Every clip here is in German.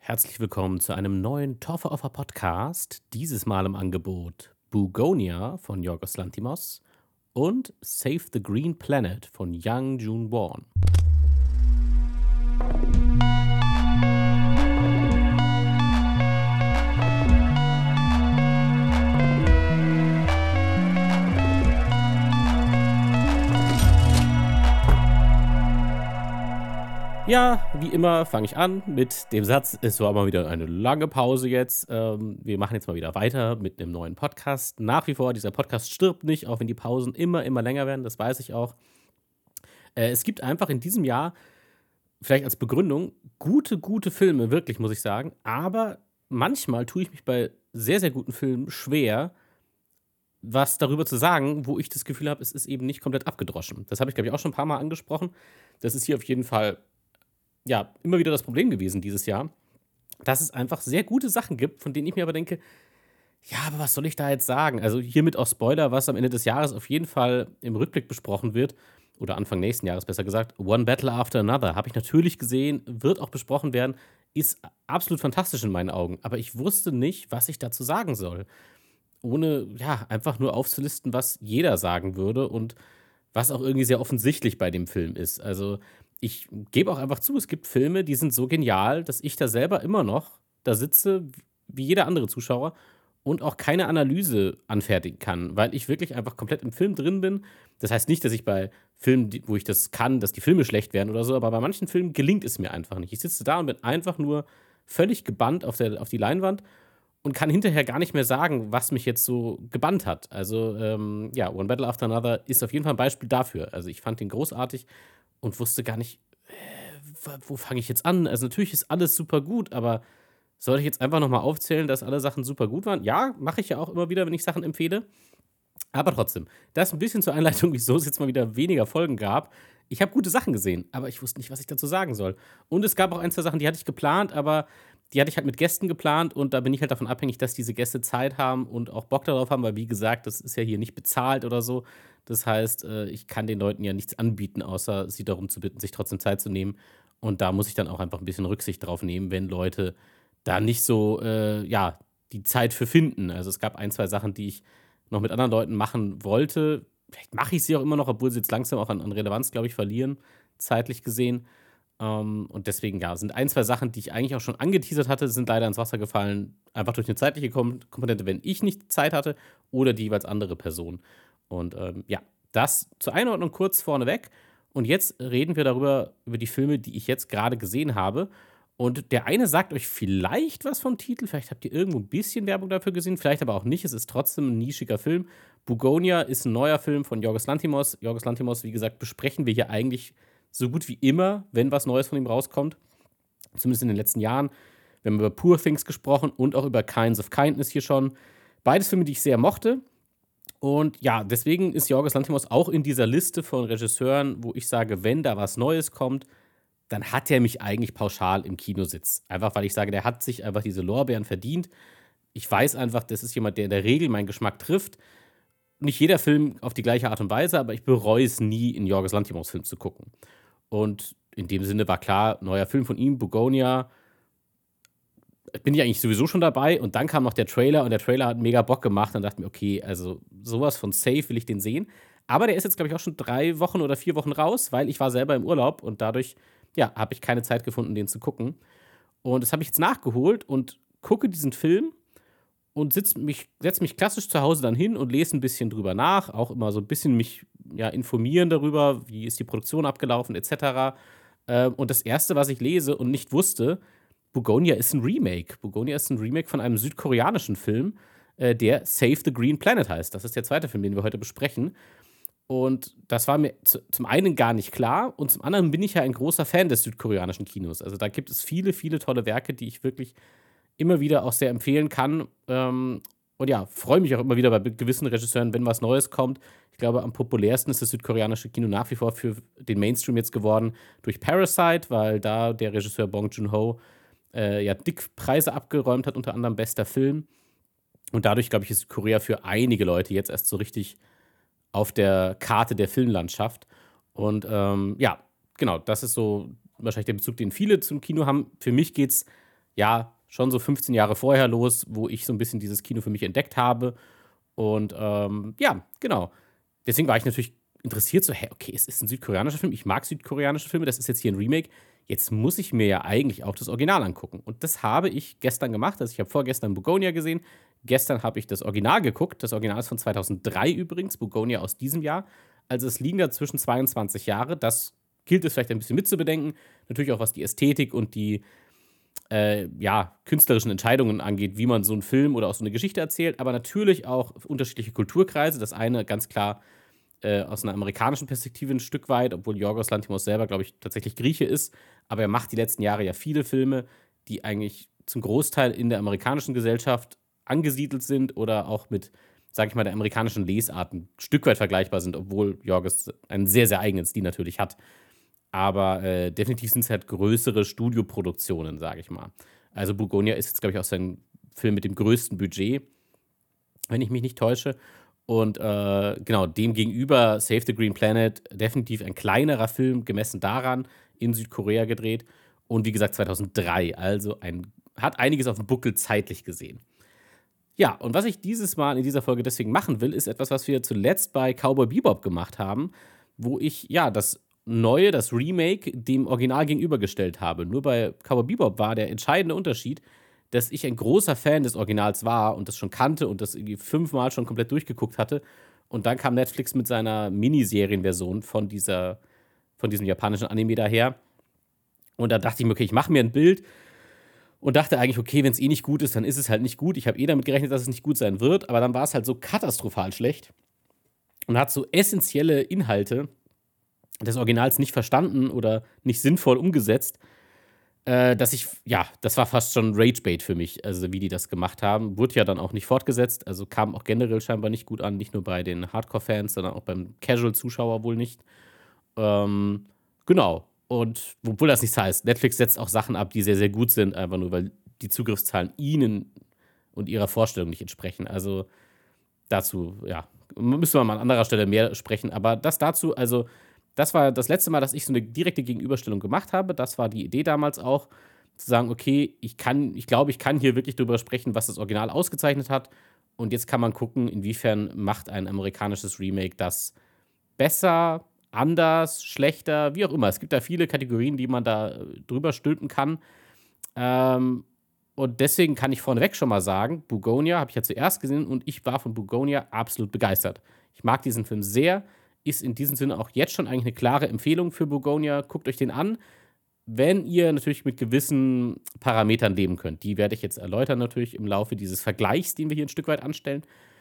Herzlich willkommen zu einem neuen Toffe Offer Podcast. Dieses Mal im Angebot Bugonia von Yorgos Lanthimos und Save the Green Planet von Yang Jun-won. Ja, wie immer fange ich an mit dem Satz, es war mal wieder eine lange Pause jetzt. Wir machen jetzt mal wieder weiter mit einem neuen Podcast. Nach wie vor, dieser Podcast stirbt nicht, auch wenn die Pausen immer länger werden, das weiß ich auch. Es gibt einfach in diesem Jahr, vielleicht als Begründung, gute Filme, wirklich, muss ich sagen. Aber manchmal tue ich mich bei sehr guten Filmen schwer, was darüber zu sagen, wo ich das Gefühl habe, es ist eben nicht komplett abgedroschen. Das habe ich, glaube ich, auch schon ein paar Mal angesprochen. Das ist hier auf jeden Fall ja, immer wieder das Problem gewesen dieses Jahr, dass es einfach sehr gute Sachen gibt, von denen ich mir aber denke: „Ja, aber was soll ich da jetzt sagen?“ Also, hiermit auch Spoiler, was am Ende des Jahres auf jeden Fall im Rückblick besprochen wird oder Anfang nächsten Jahres besser gesagt. „One Battle After Another“ habe ich natürlich gesehen, wird auch besprochen werden, ist absolut fantastisch in meinen Augen. Aber ich wusste nicht, was ich dazu sagen soll, ohne, ja, einfach nur aufzulisten, was jeder sagen würde und was auch irgendwie sehr offensichtlich bei dem Film ist. Also, ich gebe auch einfach zu, es gibt Filme, die sind so genial, dass ich da selber immer noch da sitze wie jeder andere Zuschauer und auch keine Analyse anfertigen kann, weil ich wirklich einfach komplett im Film drin bin. Das heißt nicht, dass ich bei Filmen, die wo ich das kann, dass die Filme schlecht werden oder so, aber bei manchen Filmen gelingt es mir einfach nicht. Ich sitze da und bin einfach nur völlig gebannt auf die Leinwand und kann hinterher gar nicht mehr sagen, was mich jetzt so gebannt hat. Also, ja, „One Battle After Another“ ist auf jeden Fall ein Beispiel dafür. Also, ich fand den großartig und wusste gar nicht, wo fange ich jetzt an? Also, natürlich ist alles super gut, aber soll ich jetzt einfach noch mal aufzählen, dass alle Sachen super gut waren? Ja, mache ich ja auch immer wieder, wenn ich Sachen empfehle. Aber trotzdem, das ein bisschen zur Einleitung, wieso es jetzt mal wieder weniger Folgen gab. Ich habe gute Sachen gesehen, aber ich wusste nicht, was ich dazu sagen soll. Und es gab auch ein 2 Sachen, die hatte ich geplant, aber die hatte ich halt mit Gästen geplant und da bin ich halt davon abhängig, dass diese Gäste Zeit haben und auch Bock darauf haben, weil wie gesagt, das ist ja hier nicht bezahlt oder so. Das heißt, ich kann den Leuten ja nichts anbieten, außer sie darum zu bitten, sich trotzdem Zeit zu nehmen. Und da muss ich dann auch einfach ein bisschen Rücksicht drauf nehmen, wenn Leute da nicht so, ja, die Zeit für finden. Also, es gab ein 2 Sachen, die ich noch mit anderen Leuten machen wollte. Vielleicht mache ich sie auch immer noch, obwohl sie jetzt langsam auch an Relevanz, glaube ich, verlieren, zeitlich gesehen. Und deswegen, ja, sind ein 2 Sachen, die ich eigentlich auch schon angeteasert hatte, sind leider ins Wasser gefallen, einfach durch eine zeitliche Komponente, wenn ich nicht Zeit hatte oder die jeweils andere Person. Und, ja, das zur Einordnung kurz vorneweg. Und jetzt reden wir über die Filme, die ich jetzt gerade gesehen habe. Und der eine sagt euch vielleicht was vom Titel, vielleicht habt ihr irgendwo ein bisschen Werbung dafür gesehen, vielleicht aber auch nicht. Es ist trotzdem ein nischiger Film. „Bugonia“ ist ein neuer Film von Yorgos Lanthimos. Yorgos Lanthimos, wie gesagt, besprechen wir hier eigentlich so gut wie immer, wenn was Neues von ihm rauskommt, zumindest in den letzten Jahren. Wir haben über „Poor Things“ gesprochen und auch über „Kinds of Kindness“ hier schon. Beides Filme, die ich sehr mochte. Und ja, deswegen ist Yorgos Lanthimos auch in dieser Liste von Regisseuren, wo ich sage, wenn da was Neues kommt, dann hat er mich eigentlich pauschal im Kinositz. Einfach, weil ich sage, der hat sich einfach diese Lorbeeren verdient. Ich weiß einfach, das ist jemand, der in der Regel meinen Geschmack trifft. Nicht jeder Film auf die gleiche Art und Weise, aber ich bereue es nie, in Yorgos Lanthimos Film zu gucken. Und in dem Sinne war klar, neuer Film von ihm, Bugonia, bin ich eigentlich sowieso schon dabei und dann kam noch der Trailer und der Trailer hat mega Bock gemacht und dachte mir: „Okay, also sowas von safe will ich den sehen.“ Aber der ist jetzt, glaube ich, auch schon 3 Wochen oder 4 Wochen raus, weil ich war selber im Urlaub und dadurch, ja, habe ich keine Zeit gefunden, den zu gucken. Und das habe ich jetzt nachgeholt und gucke diesen Film und setze mich klassisch zu Hause dann hin und lese ein bisschen drüber nach, auch immer so ein bisschen mich, ja, informieren darüber, wie ist die Produktion abgelaufen et cetera. Und das erste, was ich lese und nicht wusste: Bugonia ist ein Remake. Bugonia ist ein Remake von einem südkoreanischen Film, der „Save the Green Planet“ heißt. Das ist der zweite Film, den wir heute besprechen. Und das war mir zum einen gar nicht klar und zum anderen bin ich ja ein großer Fan des südkoreanischen Kinos. Also, da gibt es viele tolle Werke, die ich wirklich immer wieder auch sehr empfehlen kann. Und ja, freue mich auch immer wieder bei gewissen Regisseuren, wenn was Neues kommt. Ich glaube, am populärsten ist das südkoreanische Kino nach wie vor für den Mainstream jetzt geworden durch „Parasite“, weil da der Regisseur Bong Joon-ho, ja, dick Preise abgeräumt hat, unter anderem bester Film. Und dadurch, glaube ich, ist Korea für einige Leute jetzt erst so richtig auf der Karte der Filmlandschaft. Und, ja, genau, das ist so wahrscheinlich der Bezug, den viele zum Kino haben. Für mich geht's ja, schon so 15 Jahre vorher los, wo ich so ein bisschen dieses Kino für mich entdeckt habe. Und, ja, genau. Deswegen war ich natürlich interessiert, so: „Hä, okay, es ist ein südkoreanischer Film. Ich mag südkoreanische Filme. Das ist jetzt hier ein Remake. Jetzt muss ich mir ja eigentlich auch das Original angucken.“ Und das habe ich gestern gemacht. Also, ich habe vorgestern Bugonia gesehen. Gestern habe ich das Original geguckt. Das Original ist von 2003 übrigens, Bugonia aus diesem Jahr. Also, es liegen dazwischen 22 Jahre. Das gilt es vielleicht ein bisschen mitzubedenken. Natürlich auch, was die Ästhetik und die ja, künstlerischen Entscheidungen angeht, wie man so einen Film oder auch so eine Geschichte erzählt, aber natürlich auch unterschiedliche Kulturkreise. Das eine ganz klar, aus einer amerikanischen Perspektive ein Stück weit, obwohl Yorgos Lanthimos selber, glaube ich, tatsächlich Grieche ist. Aber er macht die letzten Jahre ja viele Filme, die eigentlich zum Großteil in der amerikanischen Gesellschaft angesiedelt sind oder auch mit, sage ich mal, der amerikanischen Lesart 'n Stück weit vergleichbar sind, obwohl Yorgos einen sehr, sehr eigenen Stil natürlich hat. Aber, definitiv sind es halt größere Studioproduktionen, sage ich mal. Also, Bugonia ist jetzt, glaube ich, auch sein Film mit dem größten Budget, wenn ich mich nicht täusche. Und, genau, demgegenüber Save the Green Planet definitiv ein kleinerer Film, gemessen daran, in Südkorea gedreht und wie gesagt 2003, also ein hat einiges auf dem Buckel zeitlich gesehen. Ja, und was ich dieses Mal in dieser Folge deswegen machen will, ist etwas, was wir zuletzt bei Cowboy Bebop gemacht haben, wo ich, ja, das Neue, das Remake dem Original gegenübergestellt habe. Nur bei Cowboy Bebop war der entscheidende Unterschied, dass ich ein großer Fan des Originals war und das schon kannte und das irgendwie 5-mal schon komplett durchgeguckt hatte. Und dann kam Netflix mit seiner Miniserienversion von diesem japanischen Anime daher. Und da dachte ich mir: „Okay, ich mache mir ein Bild“, und dachte eigentlich: „Okay, wenn es eh nicht gut ist, dann ist es halt nicht gut.“ Ich habe eh damit gerechnet, dass es nicht gut sein wird, aber dann war es halt so katastrophal schlecht und hat so essenzielle Inhalte des Originals nicht verstanden oder nicht sinnvoll umgesetzt, dass ich ja, das war fast schon Ragebait für mich, also wie die das gemacht haben. Wurde ja dann auch nicht fortgesetzt, also kam auch generell scheinbar nicht gut an, nicht nur bei den Hardcore-Fans, sondern auch beim Casual-Zuschauer wohl nicht. Ähm, genau. Und obwohl das nichts heißt, Netflix setzt auch Sachen ab, die sehr, sehr gut sind, einfach nur, weil die Zugriffszahlen ihnen und ihrer Vorstellung nicht entsprechen. Also, dazu, ja, müssen wir mal an anderer Stelle mehr sprechen, aber das dazu, also, das war das letzte Mal, dass ich so eine direkte Gegenüberstellung gemacht habe. Das war die Idee damals auch, zu sagen: „Okay, ich glaube, ich kann hier wirklich drüber sprechen, was das Original ausgezeichnet hat, und jetzt kann man gucken, inwiefern macht ein amerikanisches Remake das besser, anders, schlechter, wie auch immer.“ Es gibt da viele Kategorien, die man da, drüber stülpen kann. Ähm, und deswegen kann ich vorneweg schon mal sagen, Bugonia habe ich ja zuerst gesehen und ich war von Bugonia absolut begeistert. Ich mag diesen Film sehr, ist in diesem Sinne auch jetzt schon eigentlich eine klare Empfehlung für Bugonia. Guckt euch den an, wenn ihr natürlich mit gewissen Parametern leben könnt. Die werde ich jetzt erläutern natürlich im Laufe dieses Vergleichs, den wir hier ein Stück weit anstellen.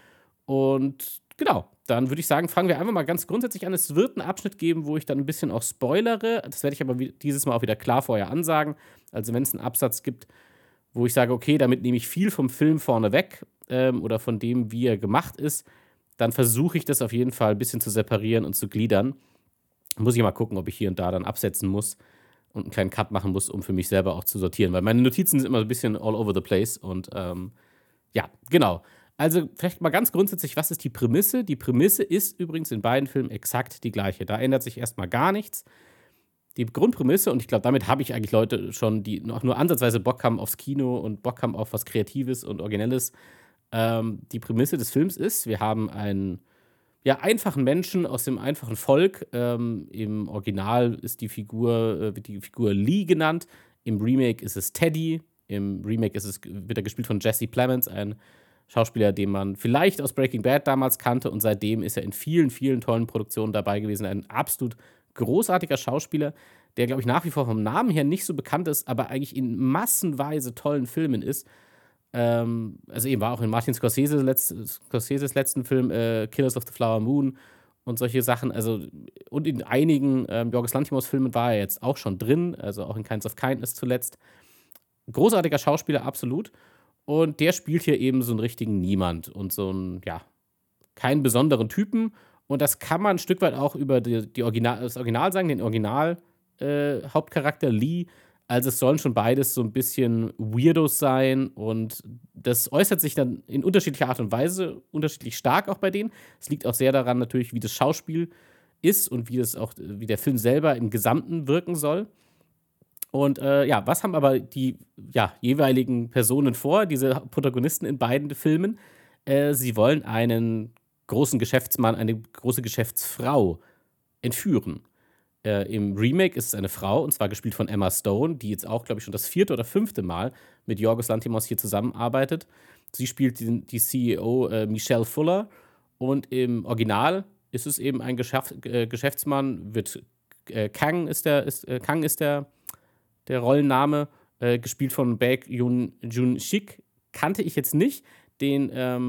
Und genau, dann würde ich sagen, fangen wir einfach mal ganz grundsätzlich an. Es wird einen Abschnitt geben, wo ich dann ein bisschen auch spoilere. Das werde ich aber dieses Mal auch wieder klar vorher ansagen. Also, wenn es einen Absatz gibt, wo ich sage: „Okay, damit nehme ich viel vom Film vorne weg, oder von dem, wie er gemacht ist“, dann versuche ich das auf jeden Fall ein bisschen zu separieren und zu gliedern. Muss ich mal gucken, ob ich hier und da dann absetzen muss und einen kleinen Cut machen muss, um für mich selber auch zu sortieren, weil meine Notizen sind immer so ein bisschen all over the place und, ja, genau. Also, vielleicht mal ganz grundsätzlich, was ist die Prämisse? Die Prämisse ist übrigens in beiden Filmen exakt die gleiche. Da ändert sich erst mal gar nichts. Die Grundprämisse, und ich glaube, damit habe ich eigentlich Leute schon, die noch nur ansatzweise Bock haben aufs Kino und Bock haben auf was Kreatives und Originelles. Die Prämisse des Films ist, wir haben einen, ja, einfachen Menschen aus dem einfachen Volk. Im Original ist wird die Figur Lee genannt. Im Remake ist es Teddy. Im Remake wird er gespielt von Jesse Plemons, ein Schauspieler, den man vielleicht aus Breaking Bad damals kannte, und seitdem ist er in vielen, vielen tollen Produktionen dabei gewesen. Ein absolut großartiger Schauspieler, der, glaube ich, nach wie vor vom Namen her nicht so bekannt ist, aber eigentlich in massenweise tollen Filmen ist. Also eben war auch in Scorseses letzten Film, Killers of the Flower Moon und solche Sachen. Also, und in einigen, Yorgos Lanthimos-Filmen war er jetzt auch schon drin, also auch in Kinds of Kindness zuletzt. Großartiger Schauspieler, absolut. Und der spielt hier eben so einen richtigen Niemand und so 'n, ja, keinen besonderen Typen. Und das kann man ein Stück weit auch über das Original sagen, den Original Hauptcharakter Lee. Also, es sollen schon beides so ein bisschen Weirdos sein, und das äußert sich dann in unterschiedlicher Art und Weise unterschiedlich stark auch bei denen. Es liegt auch sehr daran natürlich, wie das Schauspiel ist und wie der Film selber im Gesamten wirken soll. Und ja, was haben aber die jeweiligen Personen vor, diese Protagonisten in beiden Filmen? Sie wollen einen großen Geschäftsmann, eine große Geschäftsfrau entführen. Im Remake ist es eine Frau, und zwar gespielt von Emma Stone, die jetzt auch, glaube ich, schon das vierte oder fünfte Mal mit Yorgos Lanthimos hier zusammenarbeitet. Sie spielt die CEO Michelle Fuller, und im Original ist es eben ein Geschäftsmann, Kang ist der Rollenname, gespielt von Baek Jun Sik. Kannte ich jetzt nicht. Den,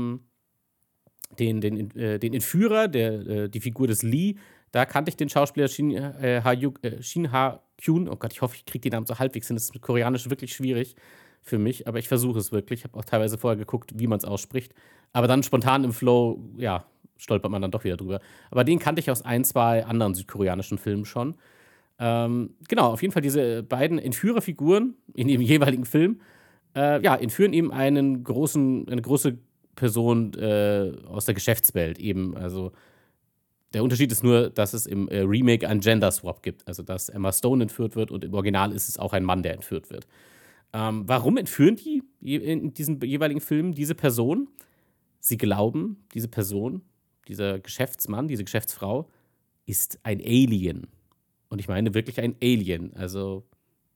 den Entführer, die Figur des Lee, da kannte ich den Schauspieler Shin Ha-kyun. Oh Gott, ich hoffe, ich kriege die Namen so halbwegs hin. Das ist mit Koreanisch wirklich schwierig für mich, aber ich versuche es wirklich. Ich habe auch teilweise vorher geguckt, wie man es ausspricht. Aber dann spontan im Flow, ja, stolpert man dann doch wieder drüber. Aber den kannte ich aus ein, zwei anderen südkoreanischen Filmen schon. Genau, auf jeden Fall diese beiden Entführerfiguren in dem jeweiligen Film, entführen eben eine große Person aus der Geschäftswelt eben. Also der Unterschied ist nur, dass es im Remake einen Gender Swap gibt. Also dass Emma Stone entführt wird, und im Original ist es auch ein Mann, der entführt wird. Warum entführen die in diesen jeweiligen Filmen diese Person? Sie glauben, diese Person, dieser Geschäftsmann, diese Geschäftsfrau, ist ein Alien. Und ich meine wirklich ein Alien. Also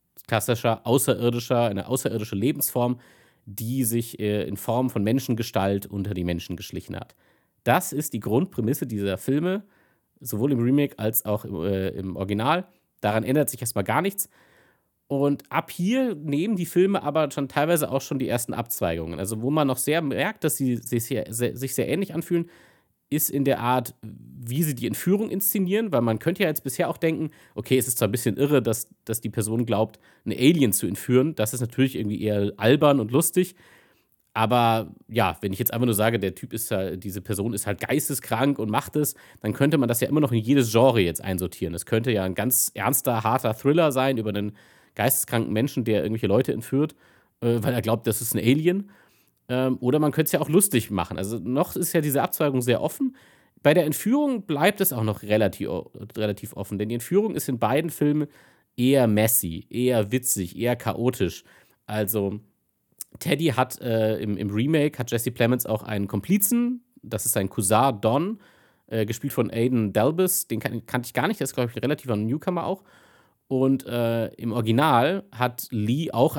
eine außerirdische Lebensform, die sich in Form von Menschengestalt unter die Menschen geschlichen hat. Das ist die Grundprämisse dieser Filme, sowohl im Remake als auch im Original. Daran ändert sich erstmal gar nichts. Und ab hier nehmen die Filme aber schon teilweise auch schon die ersten Abzweigungen. Also, wo man noch sehr merkt, dass sie sich sehr ähnlich anfühlen, ist in der Art, wie sie die Entführung inszenieren, weil man könnte ja jetzt bisher auch denken, okay, es ist zwar ein bisschen irre, dass die Person glaubt, 'n Alien zu entführen. Das ist natürlich irgendwie eher albern und lustig. Aber ja, wenn ich jetzt einfach nur sage, diese Person ist halt geisteskrank und macht es, dann könnte man das ja immer noch in jedes Genre jetzt einsortieren. Es könnte ja ein ganz ernster, harter Thriller sein über einen geisteskranken Menschen, der irgendwelche Leute entführt, weil er glaubt, das ist ein Alien. Oder man könnte es ja auch lustig machen. Also noch ist ja diese Abzweigung sehr offen. Bei der Entführung bleibt es auch noch relativ offen, denn die Entführung ist in beiden Filmen eher messy, eher witzig, eher chaotisch. Also Teddy hat im Remake hat Jesse Plemons auch einen Komplizen, das ist sein Cousin Don, gespielt von Aidan Delbus, den kannte ich gar nicht, der ist, glaube ich, ein relativer Newcomer auch. Und im Original hat Lee auch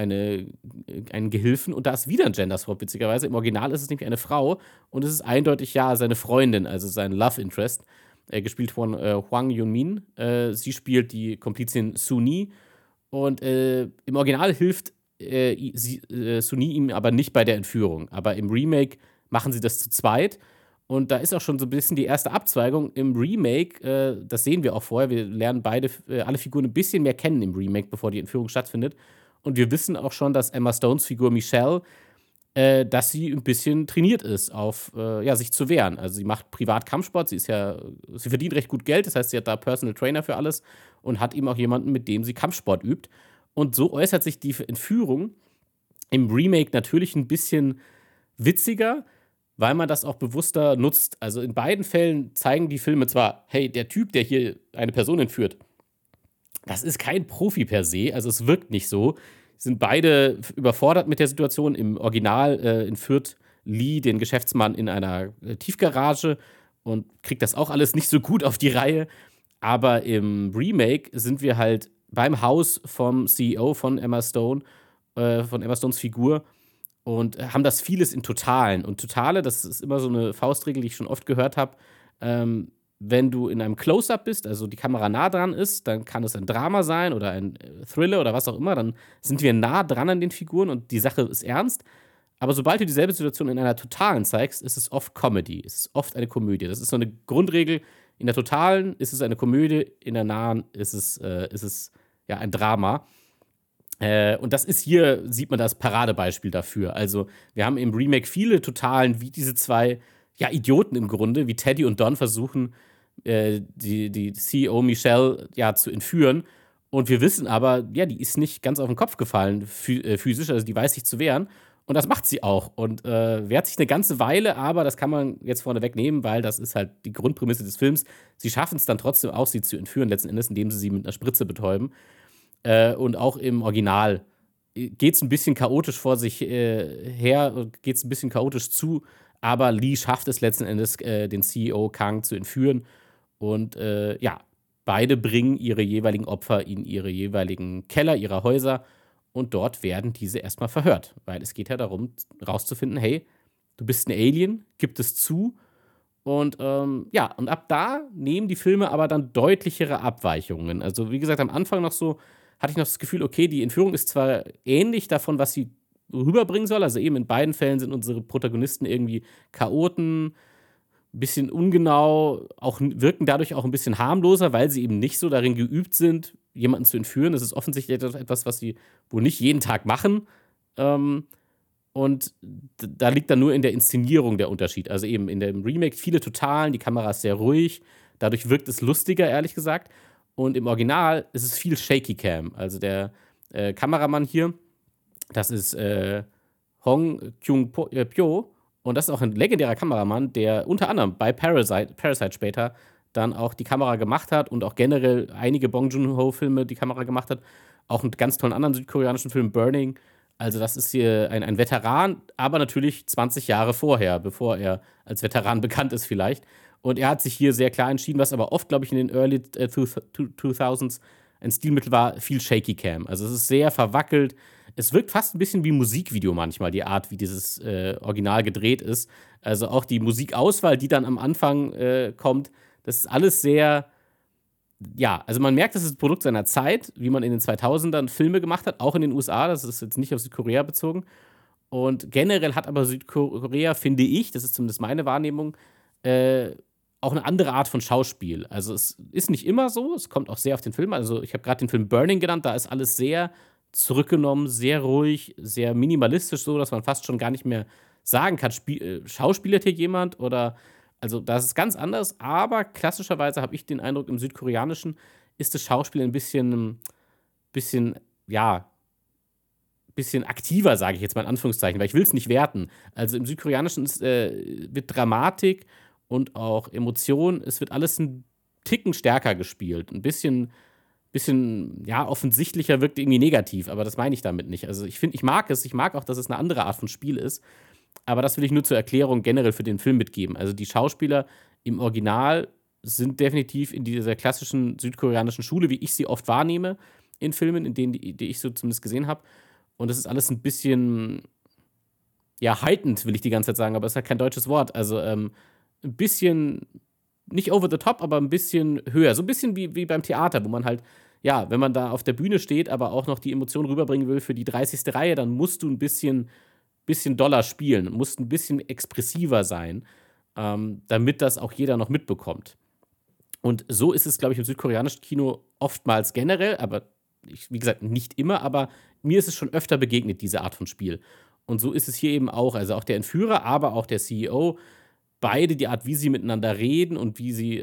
einen Gehilfen, und da ist wieder ein Gender Swap, witzigerweise. Im Original ist es nämlich eine Frau, und es ist eindeutig ja seine Freundin, also sein Love Interest, gespielt von Hwang Yun-min. Sie spielt die Komplizin Suni, und im Original hilft Suni ihm aber nicht bei der Entführung. Aber im Remake machen sie das zu zweit. Und da ist auch schon so ein bisschen die erste Abzweigung im Remake. Das sehen wir auch vorher. Wir lernen alle Figuren ein bisschen mehr kennen im Remake, bevor die Entführung stattfindet. Und wir wissen auch schon, dass Emma Stones Figur Michelle, dass sie ein bisschen trainiert ist, sich zu wehren. Also sie macht privat Kampfsport. Sie verdient recht gut Geld. Das heißt, sie hat da Personal Trainer für alles und hat eben auch jemanden, mit dem sie Kampfsport übt. Und so äußert sich die Entführung im Remake natürlich ein bisschen witziger, weil man das auch bewusster nutzt. Also in beiden Fällen zeigen die Filme zwar, hey, der Typ, der hier eine Person entführt, das ist kein Profi per se, also es wirkt nicht so. Sind beide überfordert mit der Situation. Im Original entführt Lee den Geschäftsmann in einer Tiefgarage und kriegt das auch alles nicht so gut auf die Reihe. Aber im Remake sind wir halt beim Haus vom CEO von Emma Stone, von Emma Stones Figur, und haben das vieles in Totalen. Und Totale, das ist immer so eine Faustregel, die ich schon oft gehört habe. Wenn du in einem Close-up bist, also die Kamera nah dran ist, dann kann es ein Drama sein oder ein Thriller oder was auch immer. Dann sind wir nah dran an den Figuren und die Sache ist ernst. Aber sobald du dieselbe Situation in einer Totalen zeigst, ist es oft Comedy. Es ist oft eine Komödie. Das ist so eine Grundregel. In der Totalen ist es eine Komödie, in der Nahen ist es ja ein Drama. Und das ist hier, sieht man das Paradebeispiel dafür. Also, wir haben im Remake viele Totalen, wie diese zwei, ja, Idioten im Grunde, wie Teddy und Don versuchen, die CEO Michelle, ja, zu entführen. Und wir wissen aber, ja, die ist nicht ganz auf den Kopf gefallen, physisch, also die weiß sich zu wehren. Und das macht sie auch. Und wehrt sich eine ganze Weile, aber das kann man jetzt vorneweg nehmen, weil das ist halt die Grundprämisse des Films. Sie schaffen es dann trotzdem auch, sie zu entführen, letzten Endes, indem sie mit einer Spritze betäuben. Und auch im Original geht es ein bisschen chaotisch vor sich her, geht es ein bisschen chaotisch zu, aber Lee schafft es letzten Endes, den CEO Kang zu entführen und, ja, beide bringen ihre jeweiligen Opfer in ihre jeweiligen Keller ihrer Häuser und dort werden diese erst mal verhört, weil es geht ja darum, rauszufinden: „Hey, du bist 'n Alien, gib es zu." Und, ja, und ab da nehmen die Filme aber dann deutlichere Abweichungen. Also, wie gesagt, am Anfang noch so hatte ich noch das Gefühl, okay, die Entführung ist zwar ähnlich davon, was sie rüberbringen soll. Also, eben in beiden Fällen sind unsere Protagonisten irgendwie Chaoten, bisschen ungenau, auch wirken dadurch auch ein bisschen harmloser, weil sie eben nicht so darin geübt sind, jemanden zu entführen. Das ist offensichtlich etwas, was sie wohl nicht jeden Tag machen. Ähm und da liegt dann nur in der Inszenierung der Unterschied. Also eben in dem Remake viele Totalen, die Kamera ist sehr ruhig, dadurch wirkt es lustiger, ehrlich gesagt. Und im Original ist es viel Shaky Cam. Also der Kameramann hier, das ist Hong Kyung Pyo. Und das ist auch ein legendärer Kameramann, der unter anderem bei Parasite später dann auch die Kamera gemacht hat und auch generell einige Bong Joon-ho-Filme die Kamera gemacht hat. Auch einen ganz tollen anderen südkoreanischen Film, Burning. Also, das ist hier ein Veteran, aber natürlich 20 Jahre vorher, bevor er als Veteran bekannt ist vielleicht. Und er hat sich hier sehr klar entschieden, was aber oft, glaube ich, in den Early 2000s ein Stilmittel war, viel Shaky Cam. Also, es ist sehr verwackelt. Es wirkt fast ein bisschen wie 'n Musikvideo manchmal, die Art, wie dieses, Original gedreht ist. Also, auch die Musikauswahl, die dann am Anfang, kommt, das ist alles sehr ja, also man merkt, das ist 'n Produkt seiner Zeit, wie man in den 2000ern Filme gemacht hat, auch in den USA. Das ist jetzt nicht auf Südkorea bezogen. Und generell hat aber Südkorea, finde ich, das ist zumindest meine Wahrnehmung, äh, auch eine andere Art von Schauspiel. Also, es ist nicht immer so, es kommt auch sehr auf den Film an. Also, ich habe gerade den Film Burning genannt, da ist alles sehr zurückgenommen, sehr ruhig, sehr minimalistisch, so dass man fast schon gar nicht mehr sagen kann, schauspielert hier jemand oder also, das ist ganz anders, aber klassischerweise habe ich den Eindruck, im Südkoreanischen ist das Schauspiel ein bisschen, ja, bisschen aktiver, sage ich jetzt mal in Anführungszeichen, weil ich will es nicht werten. Also, im Südkoreanischen wird Dramatik und auch Emotion es wird alles ein Ticken stärker gespielt. Ein bisschen, ja, offensichtlicher wirkt irgendwie negativ, aber das meine ich damit nicht. Also, ich mag es. Ich mag auch, dass es eine andere Art von Spiel ist, aber das will ich nur zur Erklärung generell für den Film mitgeben. Also, die Schauspieler im Original sind definitiv in dieser klassischen südkoreanischen Schule, wie ich sie oft wahrnehme in Filmen, in denen die ich so zumindest gesehen habe. Und das ist alles ein bisschen, ja, haltend, will ich die ganze Zeit sagen, aber es ist halt kein deutsches Wort. Also, 'n bisschen nicht over the top, aber ein bisschen höher. So ein bisschen wie beim Theater, wo man halt ja, wenn man da auf der Bühne steht, aber auch noch die Emotionen rüberbringen will für die 30. Reihe, dann musst du ein bisschen doller spielen, musst ein bisschen expressiver sein, damit das auch jeder noch mitbekommt. Und so ist es, glaube ich, im südkoreanischen Kino oftmals generell, aber wie gesagt, nicht immer, aber mir ist es schon öfter begegnet, diese Art von Spiel. Und so ist es hier eben auch. Also auch der Entführer, aber auch der CEO, beide die Art, wie sie miteinander reden und wie sie,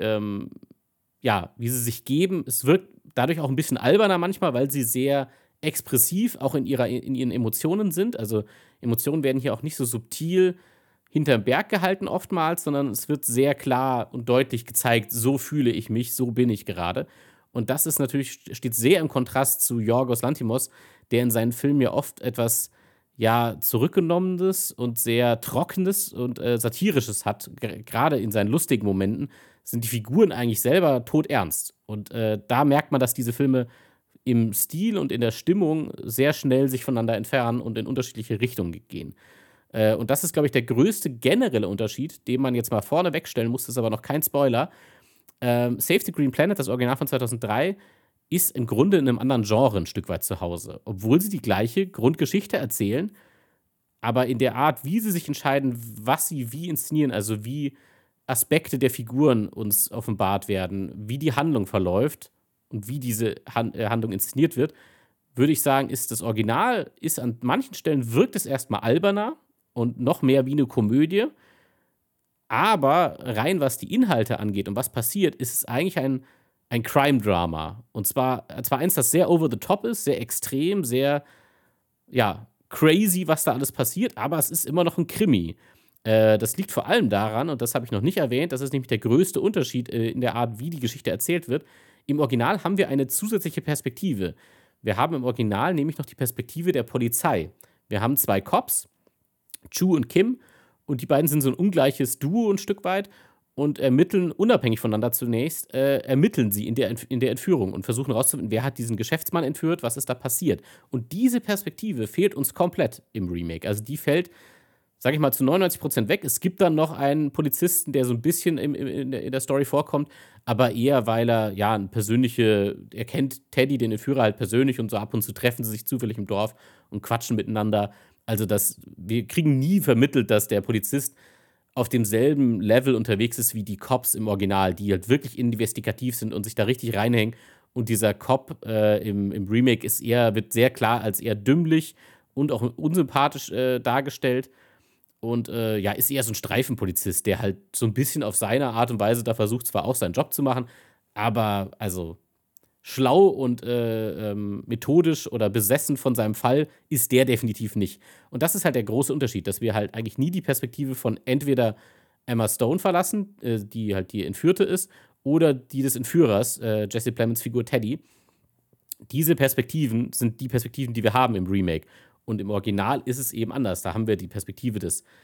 ja, wie sie sich geben. Es wirkt dadurch auch ein bisschen alberner manchmal, weil sie sehr expressiv auch in ihren Emotionen sind. Also, Emotionen werden hier auch nicht so subtil hinterm Berg gehalten oftmals, sondern es wird sehr klar und deutlich gezeigt: „So fühle ich mich, so bin ich gerade." Und das ist natürlich steht sehr im Kontrast zu Yorgos Lanthimos, der in seinen Filmen ja oft etwas, ja, Zurückgenommenes und sehr Trockenes und, Satirisches hat. Grade in seinen lustigen Momenten sind die Figuren eigentlich selber todernst. Und, da merkt man, dass diese Filme im Stil und in der Stimmung sehr schnell sich voneinander entfernen und in unterschiedliche Richtungen gehen. Und das ist, glaube ich, der größte generelle Unterschied, den man jetzt mal vorne wegstellen muss, das ist aber noch kein Spoiler. Save the Green Planet, das Original von 2003, ist im Grunde in einem anderen Genre ein Stück weit zu Hause, obwohl sie die gleiche Grundgeschichte erzählen, aber in der Art, wie sie sich entscheiden, was sie wie inszenieren, also wie Aspekte der Figuren uns offenbart werden, wie die Handlung verläuft und wie diese Handlung inszeniert wird, würde ich sagen, ist das Original ist an manchen Stellen wirkt es erst mal alberner und noch mehr wie eine Komödie, aber rein was die Inhalte angeht und was passiert, ist es eigentlich ein Crime-Drama. Und zwar eins, das sehr over the top ist, sehr extrem, sehr, ja, crazy, was da alles passiert, aber es ist immer noch ein Krimi. Das liegt vor allem daran, und das habe ich noch nicht erwähnt, das ist nämlich der größte Unterschied, in der Art, wie die Geschichte erzählt wird. Im Original haben wir eine zusätzliche Perspektive. Wir haben im Original nämlich noch die Perspektive der Polizei. Wir haben 2 Cops, Chu und Kim, und die beiden sind so ein ungleiches Duo ein Stück weit und ermitteln unabhängig voneinander zunächst, ermitteln sie in der Entführung und versuchen rauszufinden, wer hat diesen Geschäftsmann entführt, was ist da passiert. Und diese Perspektive fehlt uns komplett im Remake. Also die fällt, sage ich mal, zu 99% weg. Es gibt dann noch einen Polizisten, der so ein bisschen in der Story vorkommt, aber eher, weil er, ja, er kennt Teddy, den Entführer, halt persönlich und so ab und zu treffen sie sich zufällig im Dorf und quatschen miteinander. Also, wir kriegen nie vermittelt, dass der Polizist auf demselben Level unterwegs ist wie die Cops im Original, die halt wirklich investigativ sind und sich da richtig reinhängen. Und dieser Cop im Remake wird sehr klar als eher dümmlich und auch unsympathisch dargestellt. Und ja, ist eher so ein Streifenpolizist, der halt so ein bisschen auf seine Art und Weise da versucht, zwar auch seinen Job zu machen, aber also schlau und methodisch oder besessen von seinem Fall ist der definitiv nicht. Und das ist halt der große Unterschied, dass wir halt eigentlich nie die Perspektive von entweder Emma Stone verlassen, die halt die Entführte ist, oder die des Entführers, Jesse Plemons Figur Teddy. Diese Perspektiven sind die Perspektiven, die wir haben im Remake. Und im Original ist es eben anders. Da haben wir die Perspektive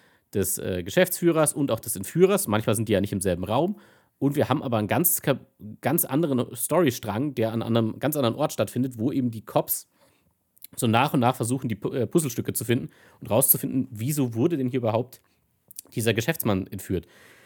des Geschäftsführers und auch des Entführers. Manchmal sind die ja nicht im selben Raum. Und wir haben aber einen ganz anderen Storystrang, der an einem ganz anderen Ort stattfindet, wo eben die Cops so nach und nach versuchen, die Puzzlestücke zu finden und rauszufinden, wieso wurde denn hier überhaupt dieser Geschäftsmann entführt.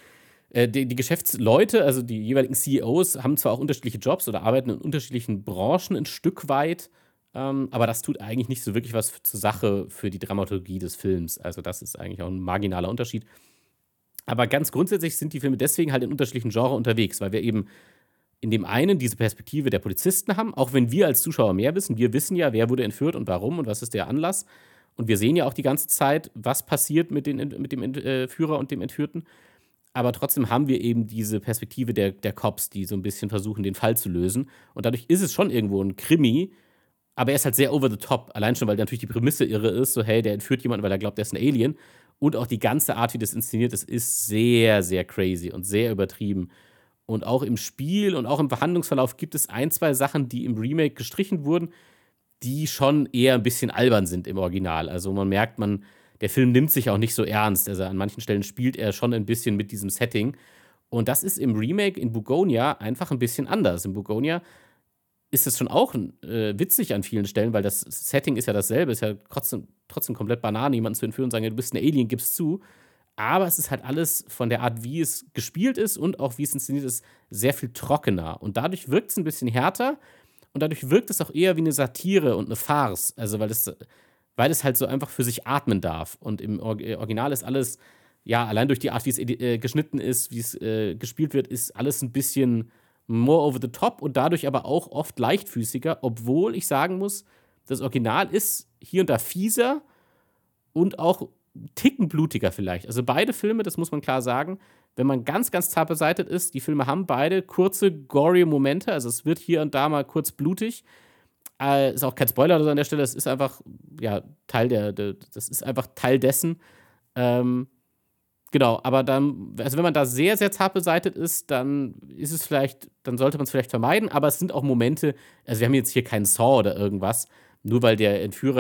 Die Geschäftsleute, also die jeweiligen CEOs, haben zwar auch unterschiedliche Jobs oder arbeiten in unterschiedlichen Branchen ein Stück weit, aber das tut eigentlich nicht so wirklich was zur Sache für die Dramaturgie des Films. Also das ist eigentlich auch ein marginaler Unterschied. Aber ganz grundsätzlich sind die Filme deswegen halt in unterschiedlichen Genres unterwegs, weil wir eben in dem einen diese Perspektive der Polizisten haben, auch wenn wir als Zuschauer mehr wissen. Wir wissen ja, wer wurde entführt und warum und was ist der Anlass. Und wir sehen ja auch die ganze Zeit, was passiert mit dem Entführer und dem Entführten. Aber trotzdem haben wir eben diese Perspektive der Cops, die so ein bisschen versuchen, den Fall zu lösen. Und dadurch ist es schon irgendwo ein Krimi, aber er ist halt sehr over the top. Allein schon, weil natürlich die Prämisse irre ist, so hey, der entführt jemanden, weil er glaubt, der ist ein Alien. Und auch die ganze Art, wie das inszeniert ist sehr, sehr crazy und sehr übertrieben. Und auch im Spiel und auch im Verhandlungsverlauf gibt es ein, 2 Sachen, die im Remake gestrichen wurden, die schon eher ein bisschen albern sind im Original. Also, man merkt, der Film nimmt sich auch nicht so ernst. Also, an manchen Stellen spielt er schon ein bisschen mit diesem Setting. Und das ist im Remake in Bugonia einfach ein bisschen anders. In Bugonia ist es schon auch witzig an vielen Stellen, weil das Setting ist ja dasselbe, ist ja trotzdem komplett Banane, jemanden zu entführen und sagen: „Ja, du bist ein Alien, gib's zu.“ Aber es ist halt alles von der Art, wie es gespielt ist und auch wie es inszeniert ist, sehr viel trockener. Und dadurch wirkt es ein bisschen härter und dadurch wirkt es auch eher wie eine Satire und eine Farce. Also, weil es halt so einfach für sich atmen darf. Und im Original ist alles, ja, allein durch die Art, wie es geschnitten ist, wie es gespielt wird, ist alles ein bisschen more over the top und dadurch aber auch oft leichtfüßiger, obwohl ich sagen muss, das Original ist hier und da fieser und auch 'n Ticken blutiger vielleicht. Also, beide Filme, das muss man klar sagen, wenn man ganz, ganz zart beseitet ist, die Filme haben beide kurze, gory Momente. Also, es wird hier und da mal kurz blutig. Ist auch kein Spoiler oder so an der Stelle. Es ist einfach, ja, das ist einfach Teil dessen. Ähm, genau, aber dann, also wenn man da sehr, sehr zart beseitigt ist, dann sollte man es vielleicht vermeiden, aber es sind auch Momente, also wir haben jetzt hier keinen Saw oder irgendwas, nur weil der Entführer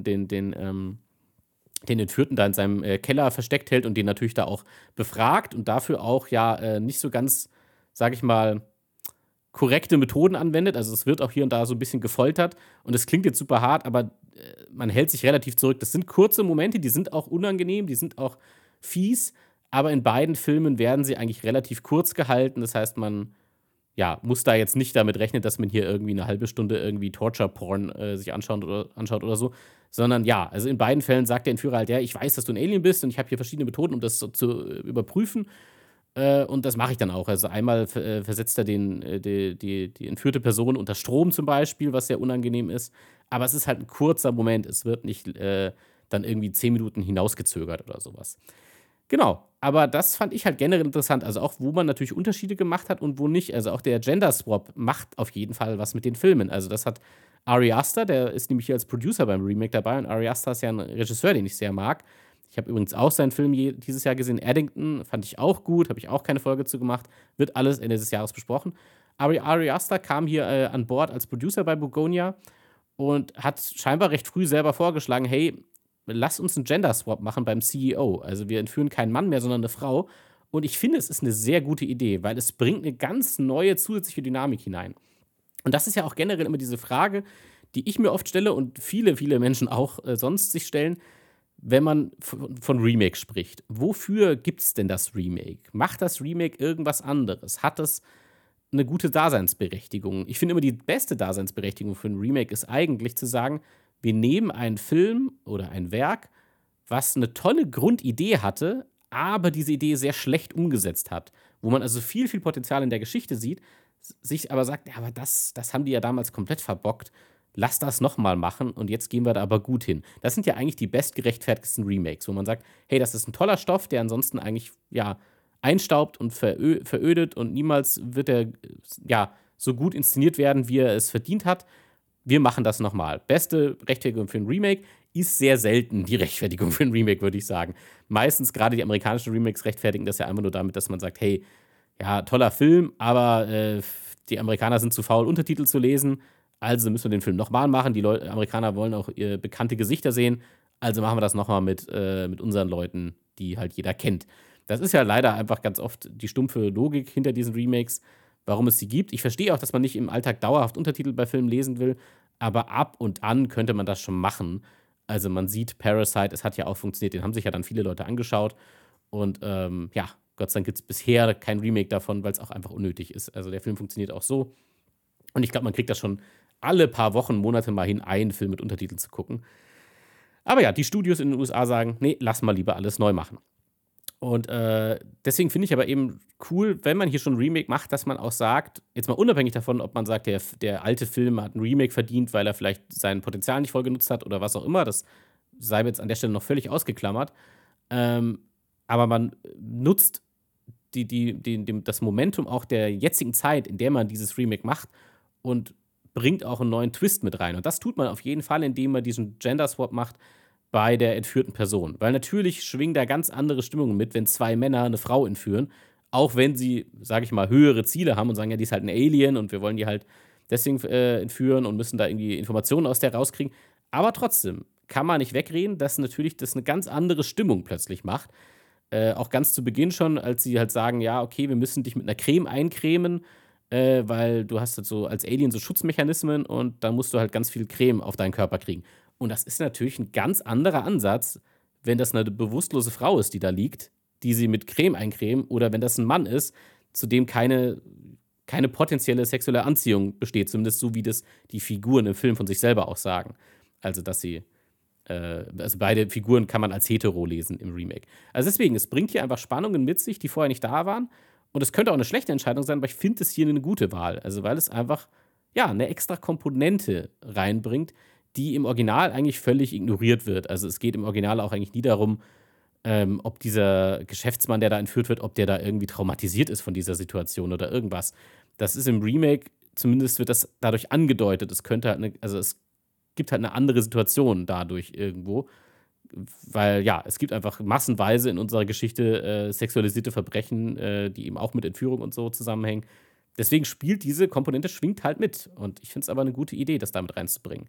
den Entführten da in seinem Keller versteckt hält und den natürlich da auch befragt und dafür auch ja nicht so ganz, sage ich mal, korrekte Methoden anwendet. Also, es wird auch hier und da so ein bisschen gefoltert und es klingt jetzt super hart, aber man hält sich relativ zurück. Das sind kurze Momente, die sind auch unangenehm, die sind auch fies, aber in beiden Filmen werden sie eigentlich relativ kurz gehalten. Das heißt, man, ja, muss da jetzt nicht damit rechnen, dass man hier irgendwie eine halbe Stunde irgendwie Torture-Porn sich anschaut oder so, sondern ja, also in beiden Fällen sagt der Entführer halt: „Ja, ich weiß, dass du ein Alien bist und ich habe hier verschiedene Methoden, um das so zu überprüfen.“ Und das mache ich dann auch. Also, einmal versetzt er die entführte Person unter Strom zum Beispiel, was sehr unangenehm ist. Aber es ist halt ein kurzer Moment. Es wird nicht dann irgendwie 10 Minuten hinausgezögert oder sowas. Genau, aber das fand ich halt generell interessant. Also, auch wo man natürlich Unterschiede gemacht hat und wo nicht. Also, auch der Gender Swap macht auf jeden Fall was mit den Filmen. Also, das hat Ari Aster, der ist nämlich hier als Producer beim Remake dabei und Ari Aster ist ja ein Regisseur, den ich sehr mag. Ich habe übrigens auch seinen Film dieses Jahr gesehen, Addington, fand ich auch gut, habe ich auch keine Folge zu gemacht, wird alles Ende des Jahres besprochen. Ari Aster kam hier an Bord als Producer bei Bugonia und hat scheinbar recht früh selber vorgeschlagen: „Hey, lass uns 'n Gender Swap machen beim CEO. Also, wir entführen keinen Mann mehr, sondern eine Frau.“ Und ich finde, es ist eine sehr gute Idee, weil es bringt eine ganz neue zusätzliche Dynamik hinein. Und das ist ja auch generell immer diese Frage, die ich mir oft stelle und viele, viele Menschen auch, sonst sich stellen, wenn man von Remake spricht. Wofür gibt's denn das Remake? Macht das Remake irgendwas anderes? Hat es eine gute Daseinsberechtigung? Ich finde immer, die beste Daseinsberechtigung für ein Remake ist eigentlich zu sagen: „Wir nehmen einen Film oder ein Werk, was eine tolle Grundidee hatte, aber diese Idee sehr schlecht umgesetzt hat.“ Wo man also viel, viel Potenzial in der Geschichte sieht, sich aber sagt: „Ja, aber das haben die ja damals komplett verbockt. Lass das noch mal machen und jetzt gehen wir da aber gut hin.“ Das sind ja eigentlich die bestgerechtfertigsten Remakes, wo man sagt: „Hey, das ist ein toller Stoff, der ansonsten eigentlich, ja, einstaubt und verödet und niemals wird er, ja, so gut inszeniert werden, wie er es verdient hat. Wir machen das noch mal.“ Beste Rechtfertigung für ein Remake ist sehr selten die Rechtfertigung für ein Remake, würde ich sagen. Meistens gerade die amerikanischen Remakes rechtfertigen das ja einfach nur damit, dass man sagt: „Hey, ja, toller Film, aber, die Amerikaner sind zu faul, Untertitel zu lesen, also müssen wir den Film noch mal machen. Die Amerikaner wollen auch, bekannte Gesichter sehen, also machen wir das noch mal mit unseren Leuten, die halt jeder kennt.“ Das ist ja leider einfach ganz oft die stumpfe Logik hinter diesen Remakes, warum es sie gibt. Ich verstehe auch, dass man nicht im Alltag dauerhaft Untertitel bei Filmen lesen will, aber ab und an könnte man das schon machen. Also, man sieht Parasite, es hat ja auch funktioniert, den haben sich ja dann viele Leute angeschaut und, ja, Gott sei Dank gibt es bisher kein Remake davon, weil es auch einfach unnötig ist. Also, der Film funktioniert auch so und ich glaube, man kriegt das schon alle paar Wochen, Monate mal hin, einen Film mit Untertiteln zu gucken. Aber ja, die Studios in den USA sagen: „Ne, lass mal lieber alles neu machen.“ Und, deswegen finde ich aber eben cool, wenn man hier schon 'n Remake macht, dass man auch sagt, jetzt mal unabhängig davon, ob man sagt, der alte Film hat 'n Remake verdient, weil er vielleicht sein Potenzial nicht voll genutzt hat oder was auch immer, das sei jetzt an der Stelle noch völlig ausgeklammert. Ähm, aber man nutzt das Momentum auch der jetzigen Zeit, in der man dieses Remake macht und bringt auch einen neuen Twist mit rein. Und das tut man auf jeden Fall, indem man diesen Gender Swap macht bei der entführten Person. Weil natürlich schwingen da ganz andere Stimmungen mit, wenn 2 Männer eine Frau entführen, auch wenn sie, sage ich mal, höhere Ziele haben und sagen: „Ja, die ist halt 'n Alien und wir wollen die halt deswegen, entführen und müssen da irgendwie Informationen aus der rauskriegen.“ Aber trotzdem kann man nicht wegreden, dass natürlich das eine ganz andere Stimmung plötzlich macht. Auch ganz zu Beginn schon, als sie halt sagen: „Ja, okay, wir müssen dich mit einer Creme eincremen, weil du hast halt so als Alien so Schutzmechanismen und da musst du halt ganz viel Creme auf deinen Körper kriegen.“ Und das ist natürlich ein ganz anderer Ansatz, wenn das eine bewusstlose Frau ist, die da liegt, die sie mit Creme eincremen, oder wenn das ein Mann ist, zu dem keine potenzielle sexuelle Anziehung besteht, zumindest so, wie das die Figuren im Film von sich selber auch sagen. Also, dass sie also beide Figuren kann man als hetero lesen im Remake. Also deswegen, es bringt hier einfach Spannungen mit sich, die vorher nicht da waren. Und es könnte auch eine schlechte Entscheidung sein, aber ich finde es hier eine gute Wahl. Also, weil es einfach, ja, eine extra Komponente reinbringt, die im Original eigentlich völlig ignoriert wird. Also, es geht im Original auch eigentlich nie darum, ob dieser Geschäftsmann, der da entführt wird, ob der da irgendwie traumatisiert ist von dieser Situation oder irgendwas. Das ist im Remake, zumindest wird das dadurch angedeutet. Es könnte halt 'ne, also, es gibt halt eine andere Situation dadurch irgendwo, weil, ja, es gibt einfach massenweise in unserer Geschichte, sexualisierte Verbrechen, die eben auch mit Entführung und so zusammenhängen. Deswegen spielt diese Komponente, schwingt halt mit und ich finde es aber eine gute Idee, das da mit reinzubringen.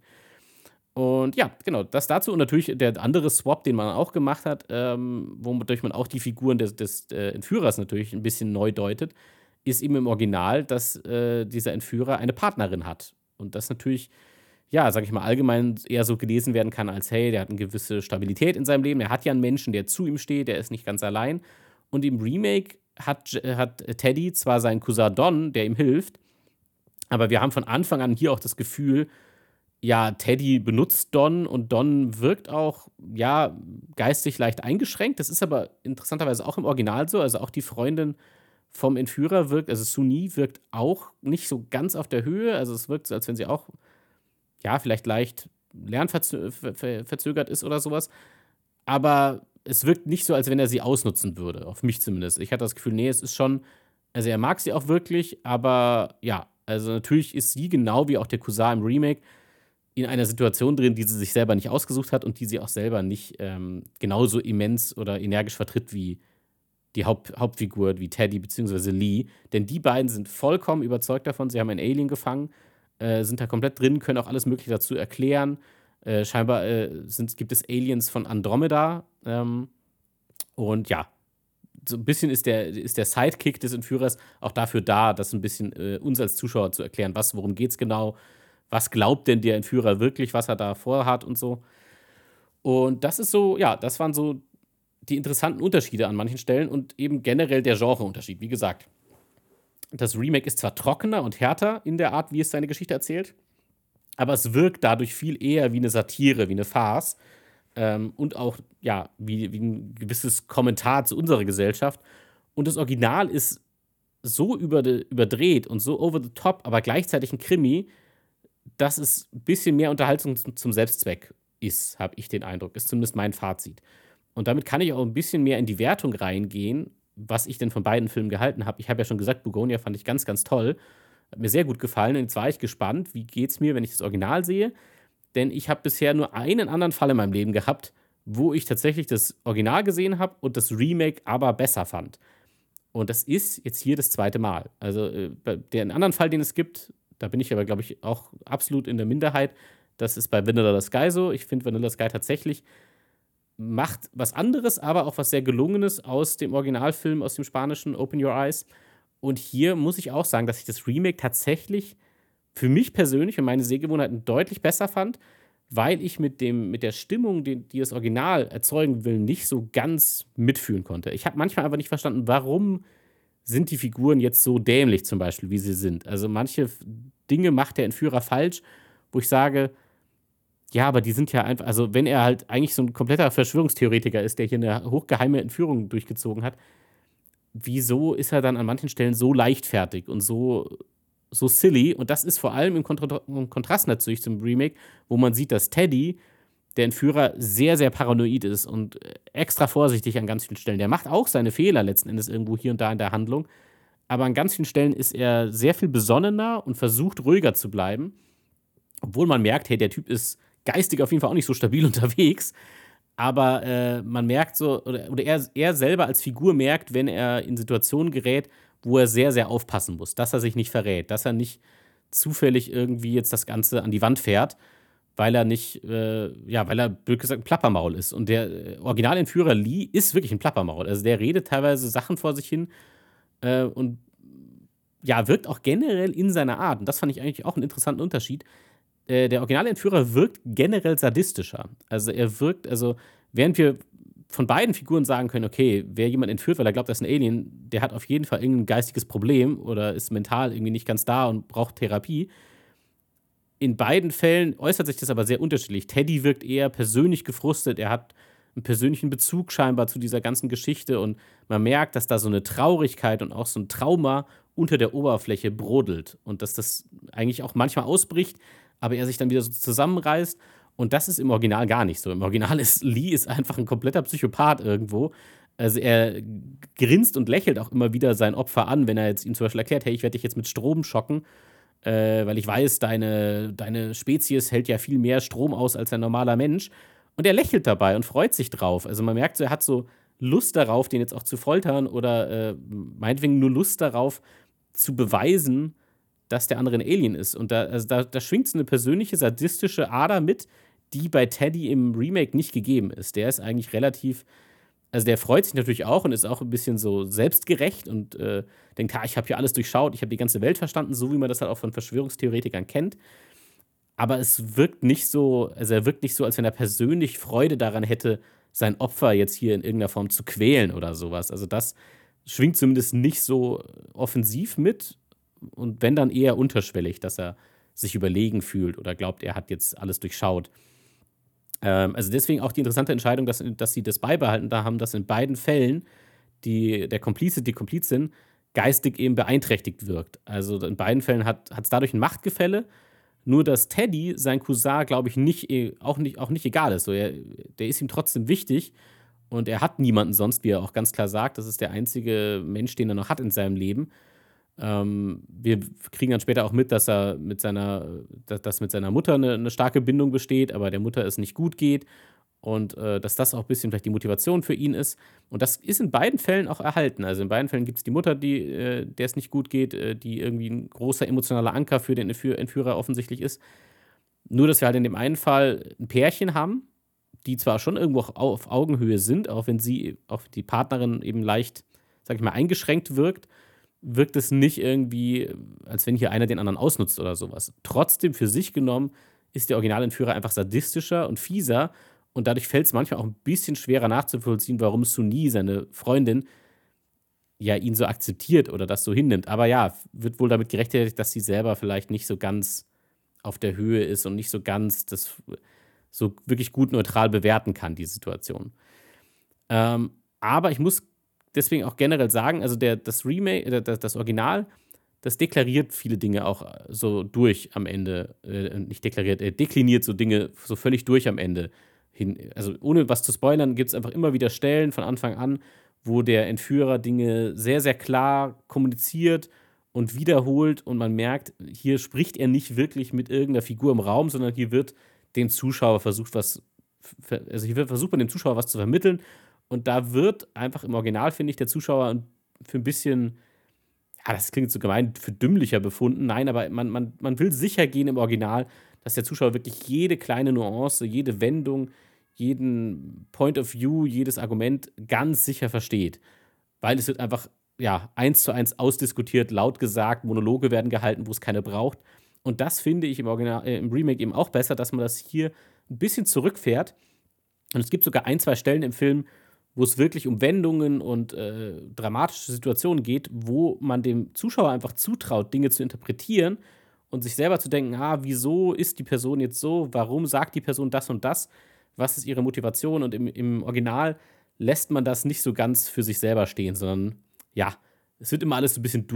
Und ja, genau, das dazu und natürlich der andere Swap, den man auch gemacht hat, wodurch man auch die Figuren des Entführers natürlich ein bisschen neu deutet, ist eben im Original, dass, dieser Entführer eine Partnerin hat. Und das natürlich, ja, sage ich mal, allgemein eher so gelesen werden kann als: „Hey, der hat eine gewisse Stabilität in seinem Leben. Er hat ja einen Menschen, der zu ihm steht, der ist nicht ganz allein.“ Und im Remake hat Teddy zwar seinen Cousin Don, der ihm hilft, aber wir haben von Anfang an hier auch das Gefühl, ja, Teddy benutzt Don und Don wirkt auch, ja, geistig leicht eingeschränkt. Das ist aber interessanterweise auch im Original so. Also, auch die Freundin vom Entführer wirkt, also Suni wirkt auch nicht so ganz auf der Höhe. Also, es wirkt so, als wenn sie auch, ja, vielleicht leicht verzögert ist oder sowas. Aber es wirkt nicht so, als wenn er sie ausnutzen würde, auf mich zumindest. Ich hatte das Gefühl, ne, es ist schon, also, er mag sie auch wirklich, aber ja, also, natürlich ist sie genau wie auch der Cousin im Remake in einer Situation drin, die sie sich selber nicht ausgesucht hat und die sie auch selber nicht, genauso immens oder energisch vertritt wie die Hauptfigur, wie Teddy beziehungsweise Lee. Denn die beiden sind vollkommen überzeugt davon, sie haben ein Alien gefangen, sind da komplett drin, können auch alles Mögliche dazu erklären. Scheinbar gibt es Aliens von Andromeda. Und ja, so ein bisschen ist der Sidekick des Entführers auch dafür da, das ein bisschen uns als Zuschauer zu erklären, worum geht's genau, was glaubt denn der Entführer wirklich, was er da vorhat und so. Und das ist so, ja, das waren so die interessanten Unterschiede an manchen Stellen und eben generell der Genreunterschied. Wie gesagt, das Remake ist zwar trockener und härter in der Art, wie es seine Geschichte erzählt, aber es wirkt dadurch viel eher wie eine Satire, wie eine Farce, und auch, ja, wie ein gewisses Kommentar zu unserer Gesellschaft. Und das Original ist so überdreht und so over the top, aber gleichzeitig ein Krimi, dass es ein bisschen mehr Unterhaltung zum Selbstzweck ist, habe ich den Eindruck. Ist zumindest mein Fazit. Und damit kann ich auch ein bisschen mehr in die Wertung reingehen, was ich denn von beiden Filmen gehalten habe. Ich habe ja schon gesagt, Bugonia fand ich ganz, ganz toll. Hat mir sehr gut gefallen. Und jetzt war ich gespannt, wie geht's mir, wenn ich das Original sehe. Denn ich habe bisher nur einen anderen Fall in meinem Leben gehabt, wo ich tatsächlich das Original gesehen habe und das Remake aber besser fand. Und das ist jetzt hier das zweite Mal. Also, bei den anderen Fall, den es gibt, da bin ich aber, glaube ich, auch absolut in der Minderheit. Das ist bei Vanilla Sky so. Ich finde, Vanilla Sky tatsächlich macht was anderes, aber auch was sehr Gelungenes aus dem Originalfilm, aus dem Spanischen Open Your Eyes. Und hier muss ich auch sagen, dass ich das Remake tatsächlich für mich persönlich und meine Sehgewohnheiten deutlich besser fand, weil ich mit der Stimmung, die das Original erzeugen will, nicht so ganz mitfühlen konnte. Ich habe manchmal einfach nicht verstanden, warum sind die Figuren jetzt so dämlich zum Beispiel, wie sie sind. Also manche Dinge macht der Entführer falsch, wo ich sage, ja, aber die sind ja einfach, also wenn er halt eigentlich so ein kompletter Verschwörungstheoretiker ist, der hier eine hochgeheime Entführung durchgezogen hat, wieso ist er dann an manchen Stellen so leichtfertig und so silly? Und das ist vor allem im Kontrast natürlich zum Remake, wo man sieht, dass Teddy, der Entführer, sehr, sehr paranoid ist und extra vorsichtig an ganz vielen Stellen. Der macht auch seine Fehler letzten Endes irgendwo hier und da in der Handlung, aber an ganz vielen Stellen ist er sehr viel besonnener und versucht ruhiger zu bleiben, obwohl man merkt, hey, der Typ ist geistig auf jeden Fall auch nicht so stabil unterwegs. Aber man merkt so, oder er selber als Figur merkt, wenn er in Situationen gerät, wo er sehr, sehr aufpassen muss, dass er sich nicht verrät, dass er nicht zufällig irgendwie jetzt das Ganze an die Wand fährt, weil er nicht, ja, weil er, blöd gesagt, ein Plappermaul ist. Und der Originalentführer Lee ist wirklich ein Plappermaul. Also der redet teilweise Sachen vor sich hin und ja, wirkt auch generell in seiner Art. Und das fand ich eigentlich auch einen interessanten Unterschied. Der Originalentführer wirkt generell sadistischer. Also er wirkt, also während wir von beiden Figuren sagen können, okay, wer jemand entführt, weil er glaubt, das ist ein Alien, der hat auf jeden Fall irgendein geistiges Problem oder ist mental irgendwie nicht ganz da und braucht Therapie. In beiden Fällen äußert sich das aber sehr unterschiedlich. Teddy wirkt eher persönlich gefrustet, er hat einen persönlichen Bezug scheinbar zu dieser ganzen Geschichte und man merkt, dass da so eine Traurigkeit und auch so ein Trauma unter der Oberfläche brodelt und dass das eigentlich auch manchmal ausbricht, aber er sich dann wieder so zusammenreißt. Und das ist im Original gar nicht so. Im Original ist Lee ist einfach ein kompletter Psychopath irgendwo. Also er grinst und lächelt auch immer wieder sein Opfer an, wenn er jetzt ihm zum Beispiel erklärt, hey, ich werde dich jetzt mit Strom schocken, weil ich weiß, deine Spezies hält ja viel mehr Strom aus als ein normaler Mensch. Und er lächelt dabei und freut sich drauf. Also man merkt so, er hat so Lust darauf, den jetzt auch zu foltern oder meinetwegen nur Lust darauf, zu beweisen, dass der andere ein Alien ist. Und da schwingt so eine persönliche sadistische Ader mit, die bei Teddy im Remake nicht gegeben ist. Der ist eigentlich relativ, also der freut sich natürlich auch und ist auch ein bisschen so selbstgerecht und denkt, ich habe hier alles durchschaut, ich habe die ganze Welt verstanden, so wie man das halt auch von Verschwörungstheoretikern kennt. Aber es wirkt nicht so, also er wirkt nicht so, als wenn er persönlich Freude daran hätte, sein Opfer jetzt hier in irgendeiner Form zu quälen oder sowas. Also das schwingt zumindest nicht so offensiv mit und wenn dann eher unterschwellig, dass er sich überlegen fühlt oder glaubt, er hat jetzt alles durchschaut. Also deswegen auch die interessante Entscheidung, dass sie das beibehalten da haben, dass in beiden Fällen der Komplize, die Komplizin, geistig eben beeinträchtigt wirkt. Also in beiden Fällen hat es dadurch ein Machtgefälle, nur dass Teddy sein Cousin, glaube ich, auch nicht egal ist. So, der ist ihm trotzdem wichtig und er hat niemanden sonst, wie er auch ganz klar sagt. Das ist der einzige Mensch, den er noch hat in seinem Leben. Wir kriegen dann später auch mit, dass mit seiner Mutter eine starke Bindung besteht, aber der Mutter es nicht gut geht. und dass das auch ein bisschen vielleicht die Motivation für ihn ist. Und das ist in beiden Fällen auch erhalten. Also, in beiden Fällen gibt es die Mutter, der es nicht gut geht, die irgendwie ein großer emotionaler Anker für den Entführer offensichtlich ist. Nur, dass wir halt in dem einen Fall ein Pärchen haben, die zwar schon irgendwo auch auf Augenhöhe sind, auch wenn sie auch die Partnerin eben leicht, sage ich mal, eingeschränkt wirkt, wirkt es nicht irgendwie, als wenn hier einer den anderen ausnutzt oder sowas. Trotzdem für sich genommen ist der Originalentführer einfach sadistischer und fieser und dadurch fällt es manchmal auch ein bisschen schwerer nachzuvollziehen, warum Suni, seine Freundin, ja ihn so akzeptiert oder das so hinnimmt. Aber ja, wird wohl damit gerechtfertigt, dass sie selber vielleicht nicht so ganz auf der Höhe ist und nicht so ganz das so wirklich gut neutral bewerten kann, die Situation. Aber ich muss deswegen auch generell sagen, also das Remake, das Original, das deklariert viele Dinge auch so durch am Ende. Nicht deklariert, dekliniert so Dinge so völlig durch am Ende hin. Also ohne was zu spoilern, gibt es einfach immer wieder Stellen von Anfang an, wo der Entführer Dinge sehr, sehr klar kommuniziert und wiederholt und man merkt, hier spricht er nicht wirklich mit irgendeiner Figur im Raum, sondern hier wird dem Zuschauer versucht, also hier wird versucht, man dem Zuschauer was zu vermitteln. Und da wird einfach im Original, finde ich, der Zuschauer für ein bisschen, ja, das klingt so gemein, für dümmlicher befunden. Nein, aber man will sicher gehen im Original, dass der Zuschauer wirklich jede kleine Nuance, jede Wendung, jeden Point of View, jedes Argument ganz sicher versteht. Weil es wird einfach, ja, eins zu eins ausdiskutiert, laut gesagt, Monologe werden gehalten, wo es keine braucht. Und das finde ich im Remake eben auch besser, dass man das hier ein bisschen zurückfährt. Und es gibt sogar ein, 2 Stellen im Film, wo es wirklich um Wendungen und dramatische Situationen geht, wo man dem Zuschauer einfach zutraut, Dinge zu interpretieren und sich selber zu denken: „Ah, wieso ist die Person jetzt so? Warum sagt die Person das und das? Was ist ihre Motivation?“ Und im Original lässt man das nicht so ganz für sich selber stehen, sondern ja, es wird immer alles so ein bisschen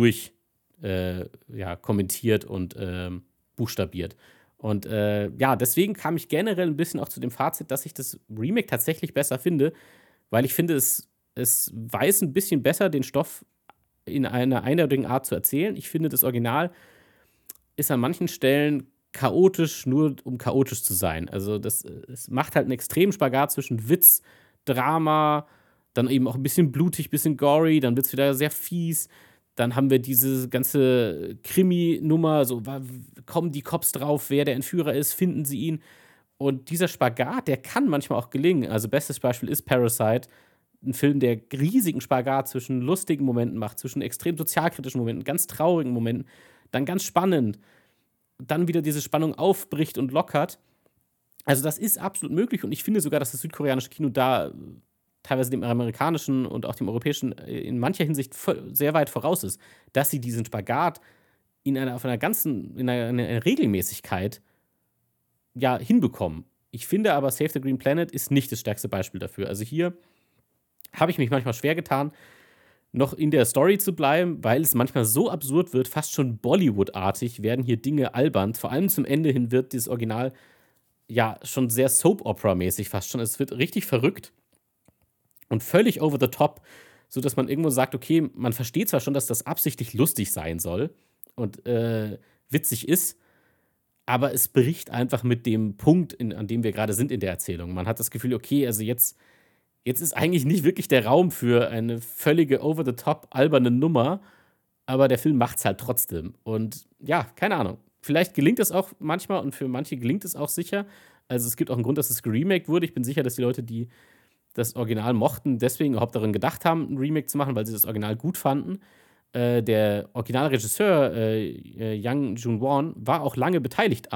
ja, kommentiert und buchstabiert. Und ja, deswegen kam ich generell ein bisschen auch zu dem Fazit, dass ich das Remake tatsächlich besser finde, weil ich finde, es weiß ein bisschen besser, den Stoff in einer eindeutigen Art zu erzählen. Ich finde, das Original ist an manchen Stellen chaotisch, nur um chaotisch zu sein. Also, es macht halt einen extremen Spagat zwischen Witz, Drama, dann eben auch ein bisschen blutig, bisschen gory, dann wird's wieder sehr fies. Dann haben wir diese ganze Krimi-Nummer, so wa kommen die Cops drauf, wer der Entführer ist, finden sie ihn? Und dieser Spagat, der kann manchmal auch gelingen. Also, bestes Beispiel ist Parasite, ein Film, der riesigen Spagat zwischen lustigen Momenten macht, zwischen extrem sozialkritischen Momenten, ganz traurigen Momenten, dann ganz spannend, dann wieder diese Spannung aufbricht und lockert. Also, das ist absolut möglich und ich finde sogar, dass das südkoreanische Kino da teilweise dem amerikanischen und auch dem europäischen in mancher Hinsicht sehr weit voraus ist, dass sie diesen Spagat auf einer ganzen in einer Regelmäßigkeit, ja, hinbekommen. Ich finde aber, Save the Green Planet ist nicht das stärkste Beispiel dafür. Also, hier habe ich mich manchmal schwer getan, noch in der Story zu bleiben, weil es manchmal so absurd wird, fast schon Bollywood-artig werden hier Dinge albern. Vor allem zum Ende hin wird dieses Original ja schon sehr Soap-Opera-mäßig fast schon. Es wird richtig verrückt und völlig over the top, sodass man irgendwo sagt: „Okay, man versteht zwar schon, dass das absichtlich lustig sein soll und witzig ist, aber es bricht einfach mit dem Punkt, an dem wir gerade sind in der Erzählung.“ Man hat das Gefühl: „Okay, also jetzt ist eigentlich nicht wirklich der Raum für eine völlige over the top alberne Nummer, aber der Film macht's halt trotzdem.“ Und ja, keine Ahnung. Vielleicht gelingt es auch manchmal und für manche gelingt es auch sicher. Also, es gibt auch einen Grund, dass es geremaked wurde. Ich bin sicher, dass die Leute, die das Original mochten, deswegen überhaupt daran gedacht haben, 'n Remake zu machen, weil sie das Original gut fanden. Der Originalregisseur, Yang Jun-won, war auch lange beteiligt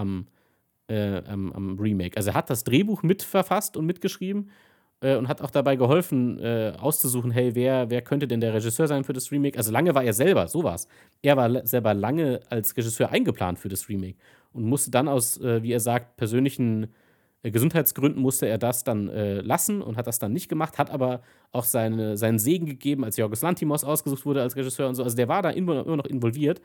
am Remake. Also, er hat das Drehbuch mitverfasst und mitgeschrieben, und hat auch dabei geholfen, auszusuchen: „Hey, wer könnte denn der Regisseur sein für das Remake?“ Also, lange war er selber, so war's. Er war selber lange als Regisseur eingeplant für das Remake und musste dann aus, wie er sagt, persönlichen Gesundheitsgründen musste er das dann lassen und hat das dann nicht gemacht, hat aber auch seinen Segen gegeben, als Yorgos Lanthimos ausgesucht wurde als Regisseur und so. Also, der war da immer noch involviert.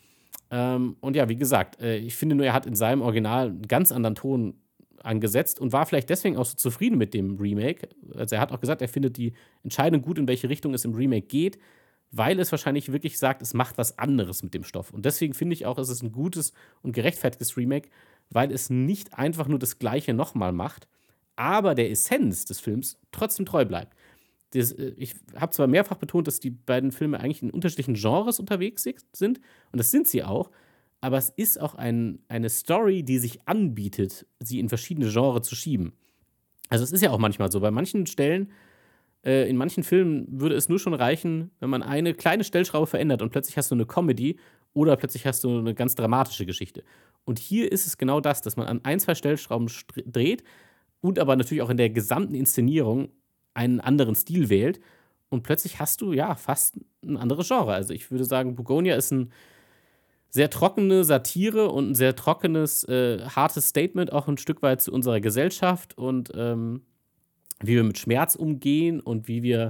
Und ja, wie gesagt, ich finde nur, er hat in seinem Original 'n ganz anderen Ton angesetzt und war vielleicht deswegen auch so zufrieden mit dem Remake. Also, er hat auch gesagt, er findet die Entscheidung gut, in welche Richtung es im Remake geht, weil es wahrscheinlich wirklich sagt, es macht was anderes mit dem Stoff. Und deswegen finde ich auch, es ist ein gutes und gerechtfertigtes Remake, weil es nicht einfach nur das Gleiche noch mal macht, aber der Essenz des Films trotzdem treu bleibt. Ich habe zwar mehrfach betont, dass die beiden Filme eigentlich in unterschiedlichen Genres unterwegs sind, und das sind sie auch, aber es ist auch eine Story, die sich anbietet, sie in verschiedene Genres zu schieben. Also, es ist ja auch manchmal so, bei manchen Stellen in manchen Filmen würde es nur schon reichen, wenn man eine kleine Stellschraube verändert und plötzlich hast du eine Comedy oder plötzlich hast du eine ganz dramatische Geschichte. Und hier ist es genau das, dass man an ein 2 Stellschrauben dreht und aber natürlich auch in der gesamten Inszenierung einen anderen Stil wählt und plötzlich hast du, ja, fast ein anderes Genre. Also, ich würde sagen, Bugonia ist ein sehr trockene Satire und ein sehr trockenes, hartes Statement auch ein Stück weit zu unserer Gesellschaft und, wie wir mit Schmerz umgehen und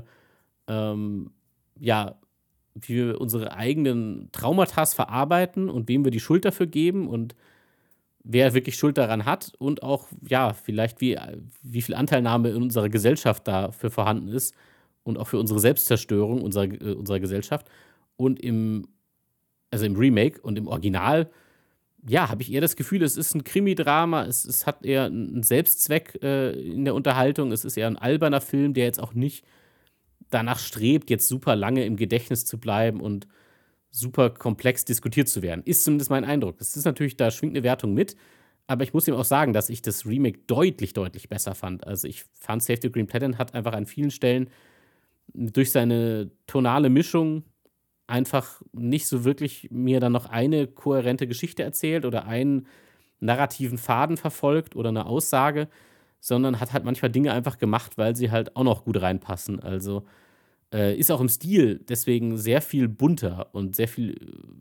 ähm, ja, wie wir unsere eigenen Traumatas verarbeiten und wem wir die Schuld dafür geben und wer wirklich Schuld daran hat und auch, ja, vielleicht wie viel Anteilnahme in unserer Gesellschaft dafür vorhanden ist und auch für unsere Selbstzerstörung unserer Gesellschaft. Und im Remake und im Original, ja, habe ich eher das Gefühl, es ist ein Krimidrama, es hat eher einen Selbstzweck, in der Unterhaltung. Es ist eher ein alberner Film, der jetzt auch nicht danach strebt, jetzt super lange im Gedächtnis zu bleiben und super komplex diskutiert zu werden. Ist zumindest mein Eindruck. Es ist natürlich, da schwingt eine Wertung mit, aber ich muss ihm auch sagen, dass ich das Remake deutlich, deutlich besser fand. Also, ich fand Save the Green Planet hat einfach an vielen Stellen durch seine tonale Mischung einfach nicht so wirklich mir dann noch eine kohärente Geschichte erzählt oder einen narrativen Faden verfolgt oder eine Aussage, sondern hat halt manchmal Dinge einfach gemacht, weil sie halt auch noch gut reinpassen. Also, ist auch im Stil deswegen sehr viel bunter und sehr viel,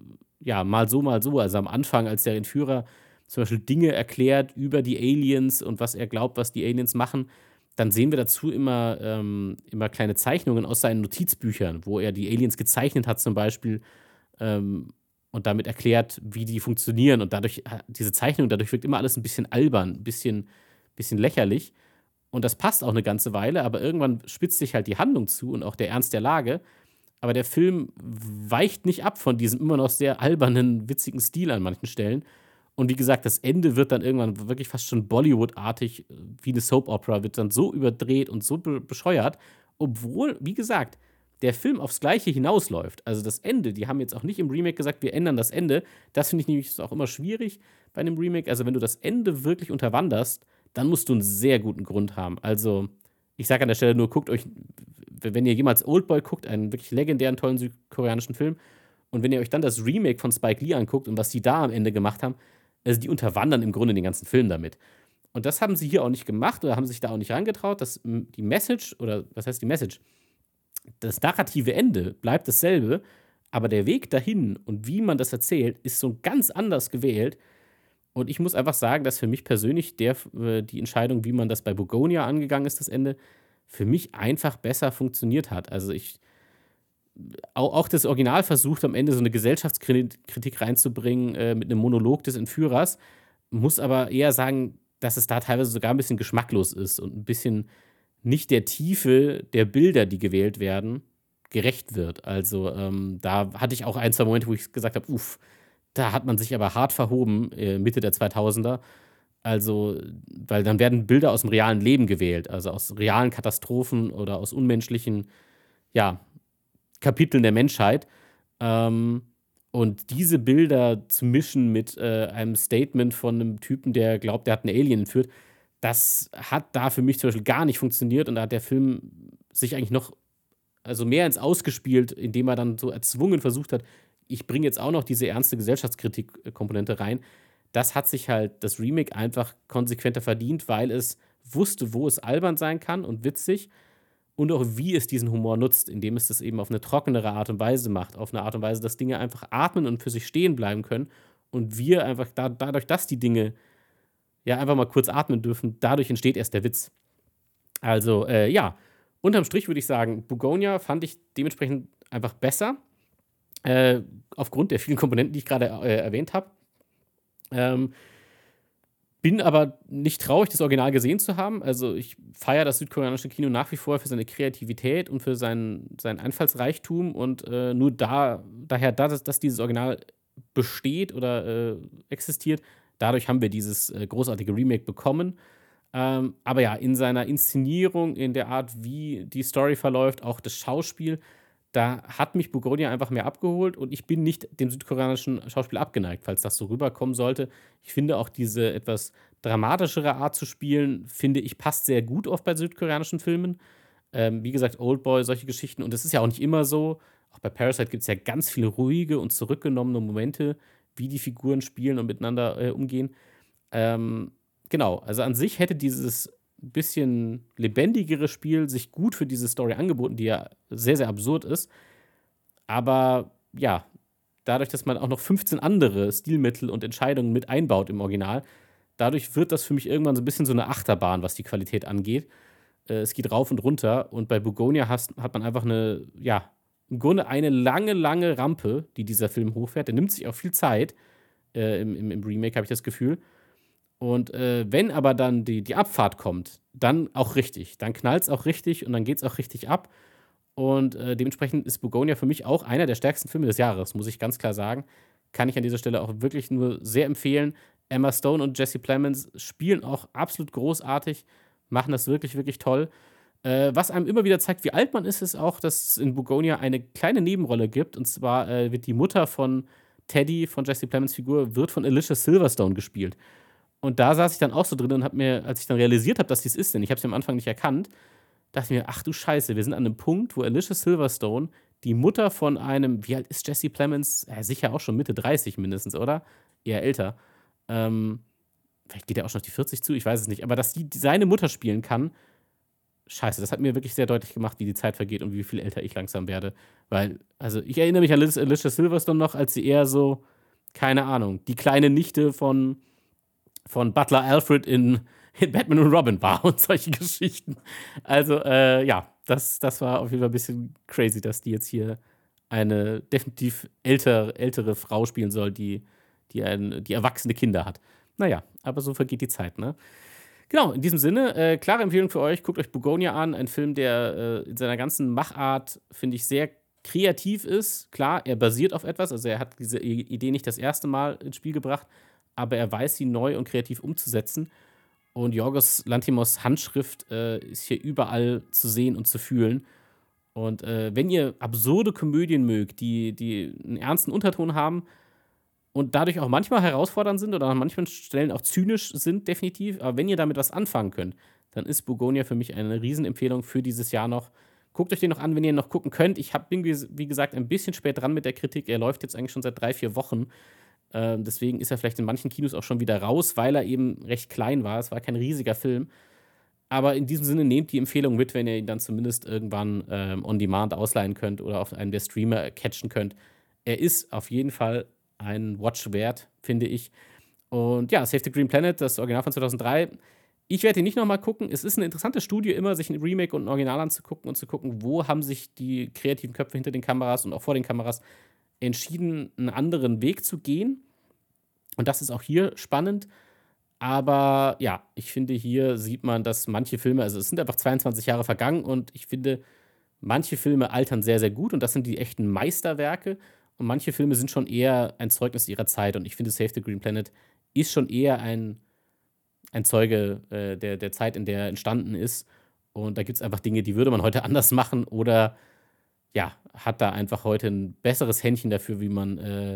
ja, mal so, mal so. Also, am Anfang, als der Entführer zum Beispiel Dinge erklärt über die Aliens und was er glaubt, was die Aliens machen, dann sehen wir dazu immer kleine Zeichnungen aus seinen Notizbüchern, wo er die Aliens gezeichnet hat zum Beispiel, ähm, und damit erklärt, wie die funktionieren. Und diese Zeichnung, dadurch wirkt immer alles ein bisschen albern, ein bisschen lächerlich. Und das passt auch eine ganze Weile, aber irgendwann spitzt sich halt die Handlung zu und auch der Ernst der Lage. Aber der Film weicht nicht ab von diesem immer noch sehr albernen, witzigen Stil an manchen Stellen. Und wie gesagt, das Ende wird dann irgendwann wirklich fast schon Bollywood-artig, wie 'ne Soap Opera, wird dann so überdreht und so bescheuert, obwohl, wie gesagt, der Film aufs Gleiche hinausläuft. Also, das Ende, die haben jetzt auch nicht im Remake gesagt: „Wir ändern das Ende." Das finde ich nämlich ist auch immer schwierig bei 'nem Remake. Also, wenn du das Ende wirklich unterwanderst, dann musst du 'n sehr guten Grund haben. Also, ich sage an der Stelle nur, guckt euch, wenn ihr jemals Oldboy guckt, einen wirklich legendären, tollen südkoreanischen Film, und wenn ihr euch dann das Remake von Spike Lee anguckt und was die da am Ende gemacht haben, also, die unterwandern im Grunde den ganzen Film damit. Und das haben sie hier auch nicht gemacht oder haben sich da auch nicht rangetraut, die Message, oder was heißt die Message? Das narrative Ende bleibt dasselbe, aber der Weg dahin und wie man das erzählt, ist so ganz anders gewählt. Und ich muss einfach sagen, dass für mich persönlich die Entscheidung, wie man das bei Bugonia angegangen ist, das Ende, für mich einfach besser funktioniert hat. Also, auch das Original versucht am Ende so eine Gesellschaftskritik reinzubringen, mit einem Monolog des Entführers, muss aber eher sagen, dass es da teilweise sogar ein bisschen geschmacklos ist und ein bisschen nicht der Tiefe der Bilder, die gewählt werden, gerecht wird. Also, da hatte ich auch ein 2 Momente, wo ich gesagt habe: „Uff, da hat man sich aber hart verhoben, Mitte der 2000er." Also, weil dann werden Bilder aus dem realen Leben gewählt, also aus realen Katastrophen oder aus unmenschlichen, ja, Kapiteln der Menschheit. Ähm, und diese Bilder zu mischen mit, einem Statement von einem Typen, der glaubt, der hat 'n Alien entführt, das hat da für mich zum Beispiel gar nicht funktioniert, und da hat der Film sich eigentlich noch, also, mehr ins Ausgespielt, indem er dann so erzwungen versucht hat: „Ich bringe jetzt auch noch diese ernste Gesellschaftskritik Komponente rein." Das hat sich halt das Remake einfach konsequenter verdient, weil es wusste, wo es albern sein kann und witzig, und auch wie es diesen Humor nutzt, indem es das eben auf eine trockenere Art und Weise macht, auf eine Art und Weise, dass Dinge einfach atmen und für sich stehen bleiben können und wir einfach dadurch, dass die Dinge, ja, einfach mal kurz atmen dürfen, dadurch entsteht erst der Witz. Also, ja, unterm Strich würde ich sagen, Bugonia fand ich dementsprechend einfach besser, aufgrund der vielen Komponenten, die ich gerade erwähnt habe. Ähm, Bin aber nicht traurig, das Original gesehen zu haben. Also, ich feiere das südkoreanische Kino nach wie vor für seine Kreativität und für seinen Einfallsreichtum, und, nur daher, dass dieses Original besteht oder, existiert, dadurch haben wir dieses, großartige Remake bekommen. Aber ja, in seiner Inszenierung, in der Art, wie die Story verläuft, auch das Schauspiel, da hat mich Bugonia einfach mehr abgeholt und ich bin nicht dem südkoreanischen Schauspiel abgeneigt, falls das so rüberkommen sollte. Ich finde auch diese etwas dramatischere Art zu spielen, finde ich, passt sehr gut oft bei südkoreanischen Filmen. Wie gesagt, Oldboy, solche Geschichten. Und es ist ja auch nicht immer so. Auch bei Parasite gibt es ja ganz viele ruhige und zurückgenommene Momente, wie die Figuren spielen und miteinander umgehen. Ähm, genau, also an sich hätte dieses bisschen lebendigere Spiel sich gut für diese Story angeboten, die ja sehr, sehr absurd ist. Aber ja, dadurch, dass man auch noch 15 andere Stilmittel und Entscheidungen mit einbaut im Original, dadurch wird das für mich irgendwann so ein bisschen so eine Achterbahn, was die Qualität angeht. Es geht rauf und runter und bei Bugonia hat man einfach eine, ja, im Grunde eine lange, lange Rampe, die dieser Film hochfährt. Der nimmt sich auch viel Zeit. Im Remake habe ich das Gefühl. Und wenn aber dann die Abfahrt kommt, dann auch richtig. Dann knallt es auch richtig und dann geht es auch richtig ab. Und dementsprechend ist Bugonia für mich auch einer der stärksten Filme des Jahres, muss ich ganz klar sagen. Kann ich an dieser Stelle auch wirklich nur sehr empfehlen. Emma Stone und Jesse Plemons spielen auch absolut großartig, machen das wirklich, wirklich toll. Was einem immer wieder zeigt, wie alt man ist, ist auch, dass es in Bugonia eine kleine Nebenrolle gibt. Und zwar wird die Mutter von Teddy, von Jesse Plemons Figur, wird von Alicia Silverstone gespielt. Und da saß ich dann auch so drin und habe mir, als ich dann realisiert habe, dass dies ist, denn ich habe sie am Anfang nicht erkannt, dachte ich mir, ach du Scheiße, wir sind an einem Punkt, wo Alicia Silverstone, die Mutter von einem, wie alt ist Jesse Plemons? Sicher auch schon Mitte 30 mindestens, oder? Eher älter. Ähm, Vielleicht geht er auch schon auf die 40 zu, ich weiß es nicht. Aber dass die seine Mutter spielen kann, scheiße, das hat mir wirklich sehr deutlich gemacht, wie die Zeit vergeht und wie viel älter ich langsam werde. Weil, also ich erinnere mich an Alicia Silverstone noch, als sie eher so, keine Ahnung, die kleine Nichte von Butler Alfred in Batman und Robin war und solche Geschichten. Also, ja, das war auf jeden Fall ein bisschen crazy, dass die jetzt hier eine definitiv ältere Frau spielen soll, die erwachsene Kinder hat. Naja, aber so vergeht die Zeit, ne? Genau, in diesem Sinne, klare Empfehlung für euch. Guckt euch Bugonia an. Ein Film, der in seiner ganzen Machart, finde ich, sehr kreativ ist. Klar, er basiert auf etwas. Also er hat diese Idee nicht das erste Mal ins Spiel gebracht, aber er weiß, sie neu und kreativ umzusetzen. Und Yorgos Lanthimos Handschrift ist hier überall zu sehen und zu fühlen. Und wenn ihr absurde Komödien mögt, die einen ernsten Unterton haben, und dadurch auch manchmal herausfordernd sind oder an manchen Stellen auch zynisch sind, definitiv. Aber wenn ihr damit was anfangen könnt, dann ist Bugonia für mich eine Riesenempfehlung für dieses Jahr noch. Guckt euch den noch an, wenn ihr ihn noch gucken könnt. Bin, wie gesagt, ein bisschen spät dran mit der Kritik. Er läuft jetzt eigentlich schon seit 3, 4 Wochen. Deswegen ist er vielleicht in manchen Kinos auch schon wieder raus, weil er eben recht klein war. Es war kein riesiger Film. Aber in diesem Sinne nehmt die Empfehlung mit, wenn ihr ihn dann zumindest irgendwann on demand ausleihen könnt oder auf einem der Streamer catchen könnt. Er ist auf jeden Fall ein Watch wert, finde ich. Und ja, Save the Green Planet, das Original von 2003. Ich werde ihn nicht nochmal gucken. Es ist eine interessante Studie, immer sich ein Remake und ein Original anzugucken und zu gucken, wo haben sich die kreativen Köpfe hinter den Kameras und auch vor den Kameras entschieden, einen anderen Weg zu gehen. Und das ist auch hier spannend. Aber ja, ich finde, hier sieht man, dass manche Filme, also es sind einfach 22 Jahre vergangen und ich finde, manche Filme altern sehr, sehr gut und das sind die echten Meisterwerke. Und manche Filme sind schon eher ein Zeugnis ihrer Zeit. Und ich finde, Save the Green Planet ist schon eher ein Zeuge der Zeit, in der er entstanden ist. Und da gibt es einfach Dinge, die würde man heute anders machen oder ja, hat da einfach heute ein besseres Händchen dafür, wie man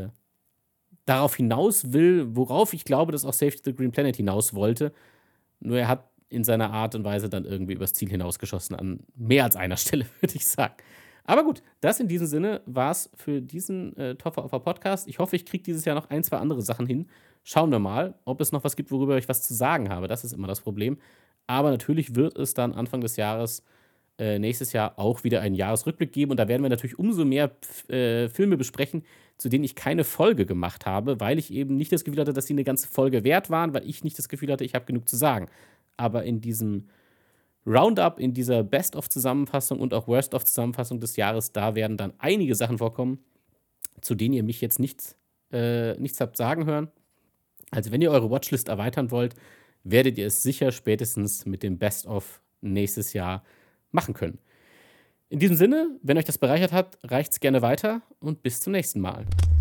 darauf hinaus will, worauf ich glaube, dass auch Save the Green Planet hinaus wollte. Nur er hat in seiner Art und Weise dann irgendwie übers Ziel hinausgeschossen, an mehr als einer Stelle, würde ich sagen. Aber gut, das in diesem Sinne war es für diesen Toffer Offer Podcast. Ich hoffe, ich kriege dieses Jahr noch 1, 2 andere Sachen hin. Schauen wir mal, ob es noch was gibt, worüber ich was zu sagen habe. Das ist immer das Problem. Aber natürlich wird es dann Anfang des Jahres, nächstes Jahr, auch wieder einen Jahresrückblick geben. Und da werden wir natürlich umso mehr Filme besprechen, zu denen ich keine Folge gemacht habe, weil ich eben nicht das Gefühl hatte, dass sie eine ganze Folge wert waren, weil ich nicht das Gefühl hatte, ich habe genug zu sagen. Aber in diesem Roundup, in dieser Best-of-Zusammenfassung und auch Worst-of-Zusammenfassung des Jahres, da werden dann einige Sachen vorkommen, zu denen ihr mich jetzt nichts habt sagen hören. Also wenn ihr eure Watchlist erweitern wollt, werdet ihr es sicher spätestens mit dem Best-of nächstes Jahr machen können. In diesem Sinne, wenn euch das bereichert hat, reicht's gerne weiter und bis zum nächsten Mal.